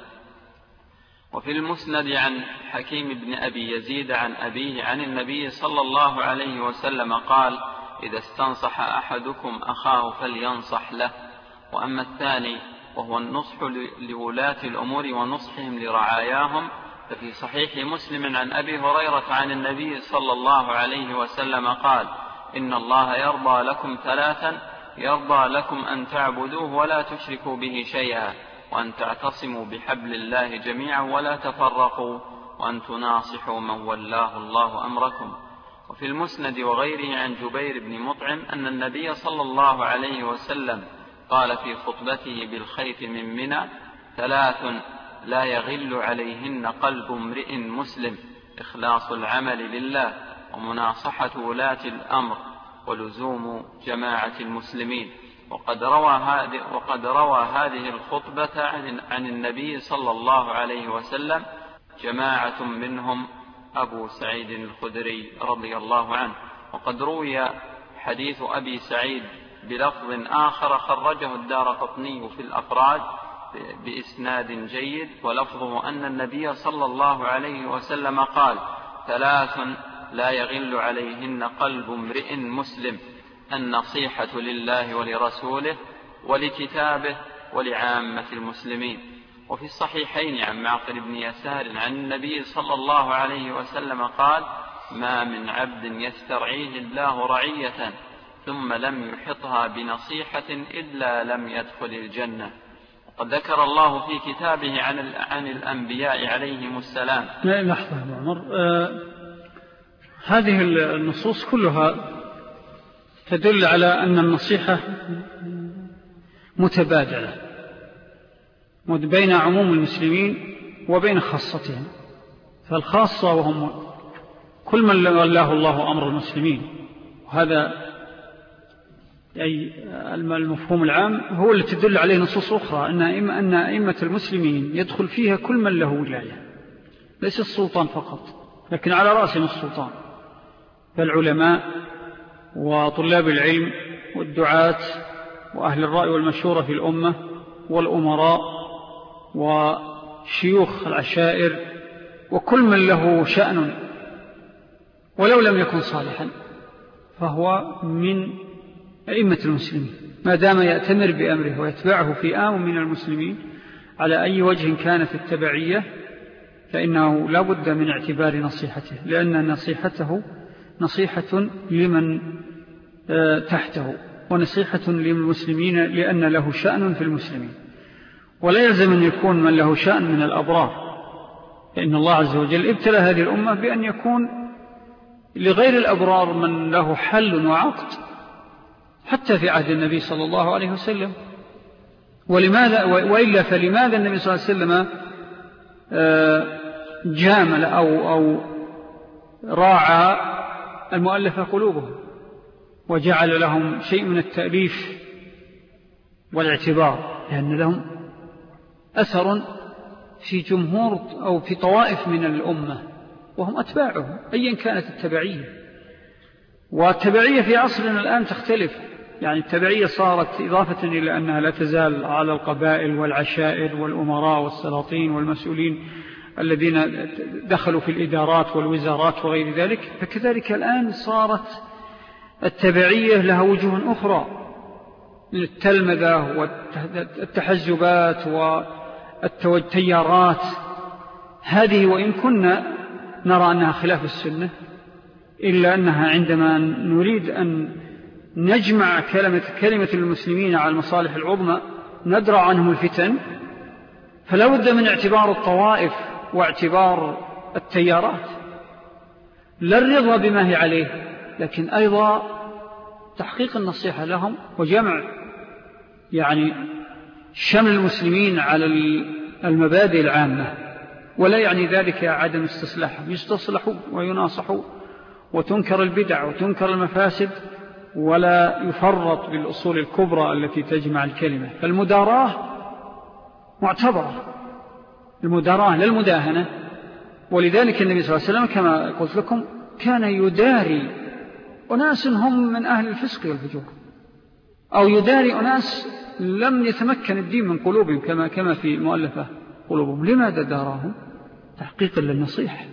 وفي المسند عن حكيم بن أبي يزيد عن أبيه عن النبي صلى الله عليه وسلم قال: إذا استنصح أحدكم أخاه فلينصح له. وأما الثاني وهو النصح لولاة الأمور ونصحهم لرعاياهم ففي صحيح مسلم عن أبي هريرة عن النبي صلى الله عليه وسلم قال: إن الله يرضى لكم ثلاثا: يرضى لكم أن تعبدوه ولا تشركوا به شيئا، وأن تعتصموا بحبل الله جميعا ولا تفرقوا، وأن تناصحوا من ولاه الله أمركم. وفي المسند وغيره عن جبير بن مطعم أن النبي صلى الله عليه وسلم قال في خطبته بالخيف من منى: ثلاث لا يغل عليهن قلب امرئ مسلم: إخلاص العمل لله، ومناصحة ولاة الأمر، ولزوم جماعة المسلمين. وقد روى هذه, وقد روى هذه الخطبة عن, عن النبي صلى الله عليه وسلم جماعة منهم أبو سعيد الخدري رضي الله عنه. وقد روي حديث أبي سعيد بلفظ آخر خرجه الدارقطني في الأفراد بإسناد جيد، ولفظه أن النبي صلى الله عليه وسلم قال: ثلاث لا يغل عليهن قلب امرئ مسلم: النصيحة لله ولرسوله ولكتابه ولعامة المسلمين. وفي الصحيحين عن معقل بن يسار عن النبي صلى الله عليه وسلم قال: ما من عبد يسترعيه الله رعية ثم لم يحطها بنصيحة إلا لم يدخل الجنة. وقد ذكر الله في كتابه عن, عن الأنبياء عليهم السلام. لحظة يا عمر، آه هذه النصوص كلها تدل على أن النصيحة متبادلة بين عموم المسلمين وبين خاصتهم. فالخاصة وهم كل من ولاه الله أمر المسلمين، وهذا أي المفهوم العام هو اللي تدل عليه نصوص أخرى أن أن أئمة المسلمين يدخل فيها كل من له ولاية، ليس السلطان فقط، لكن على رأسهم السلطان، فالعلماء وطلاب العلم والدعاة وأهل الرأي والمشورة في الأمة والأمراء وشيوخ العشائر وكل من له شأن ولو لم يكن صالحا فهو من أئمة المسلمين ما دام يأتمر بأمره ويتبعه فئام من المسلمين على أي وجه كانت التبعية، فإنه لا بد من اعتبار نصيحته، لأن نصيحته نصيحة لمن تحته ونصيحة للمسلمين لأن له شأن في المسلمين. ولا يلزم أن يكون من له شأن من الأبرار، لأن الله عز وجل ابتلى هذه الأمة بأن يكون لغير الأبرار من له حل وعقد حتى في عهد النبي صلى الله عليه وسلم. ولماذا وإلا فلماذا النبي صلى الله عليه وسلم جامل أو, أو راعى المؤلفة قلوبهم وجعل لهم شيء من التأليف والاعتبار، لأن لهم أثر في جمهور أو في طوائف من الأمة وهم أتباعهم أيا كانت التبعية. والتبعية في عصرنا الآن تختلف، يعني التبعية صارت إضافة إلى أنها لا تزال على القبائل والعشائر والأمراء والسلاطين والمسؤولين الذين دخلوا في الإدارات والوزارات وغير ذلك، فكذلك الآن صارت التبعية لها وجوه أخرى من التلمذة والتحزبات والتيارات. هذه وإن كنا نرى أنها خلاف السنة إلا أنها عندما نريد أن نجمع كلمة, كلمة المسلمين على المصالح العظمى ندرع عنهم الفتن، فلا بد من اعتبار الطوائف واعتبار التيارات، لا الرضا بما هي عليه، لكن أيضا تحقيق النصيحة لهم وجمع يعني شمل المسلمين على المبادئ العامة، ولا يعني ذلك عدم استصلاحهم، يستصلحوا ويناصحوا وتنكر البدع وتنكر المفاسد، ولا يفرط بالأصول الكبرى التي تجمع الكلمة. فالمداراة معتبرة، المداراة للمداهنة. ولذلك النبي صلى الله عليه وسلم كما قلت لكم كان يداري أناس هم من أهل الفسق والفجور، أو يداري أناس لم يتمكن الدين من قلوبهم كما كما في مؤلفة قلوبهم. لماذا داراهم؟ تحقيقا للنصيحة،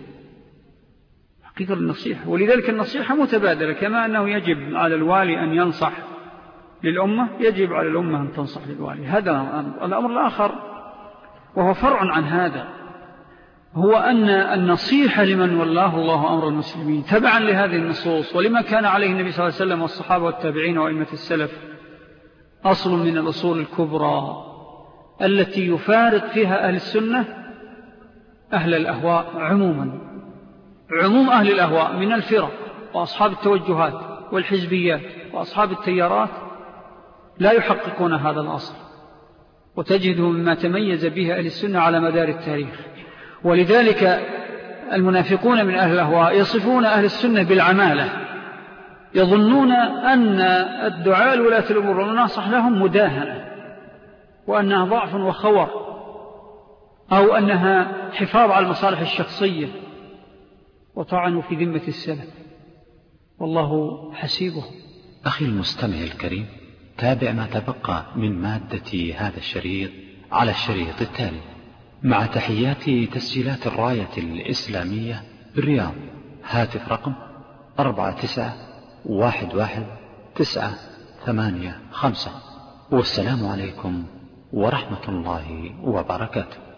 تحقيقا للنصيحة. ولذلك النصيحة متبادلة، كما أنه يجب على الوالي أن ينصح للأمة يجب على الأمة أن تنصح للوالي. هذا الأمر الآخر وهو فرع عن هذا، هو أن النصيحة لمن والله الله أمر المسلمين تبعا لهذه النصوص ولما كان عليه النبي صلى الله عليه وسلم والصحابة والتابعين وأئمة السلف أصل من الأصول الكبرى التي يفارق فيها أهل السنة أهل الأهواء عموما. عموم أهل الأهواء من الفرق وأصحاب التوجهات والحزبيات وأصحاب التيارات لا يحققون هذا الأصل، وتجده مما تميز به أهل السنة على مدار التاريخ. ولذلك المنافقون من أهل الأهواء يصفون أهل السنة بالعمالة، يظنون أن الدعاء لولاة الأمور والناصح لهم مداهنة، وأنها ضعف وخور، أو أنها حفاظ على المصالح الشخصية، وطعنوا في ذمة السلف والله حسيبه. أخي المستمع الكريم، تابع ما تبقى من مادة هذا الشريط على الشريط التالي، مع تحيات تسجيلات الراية الإسلامية بالرياض. هاتف رقم أربعة تسعة واحد واحد تسعة ثمانية خمسة. والسلام عليكم ورحمة الله وبركاته.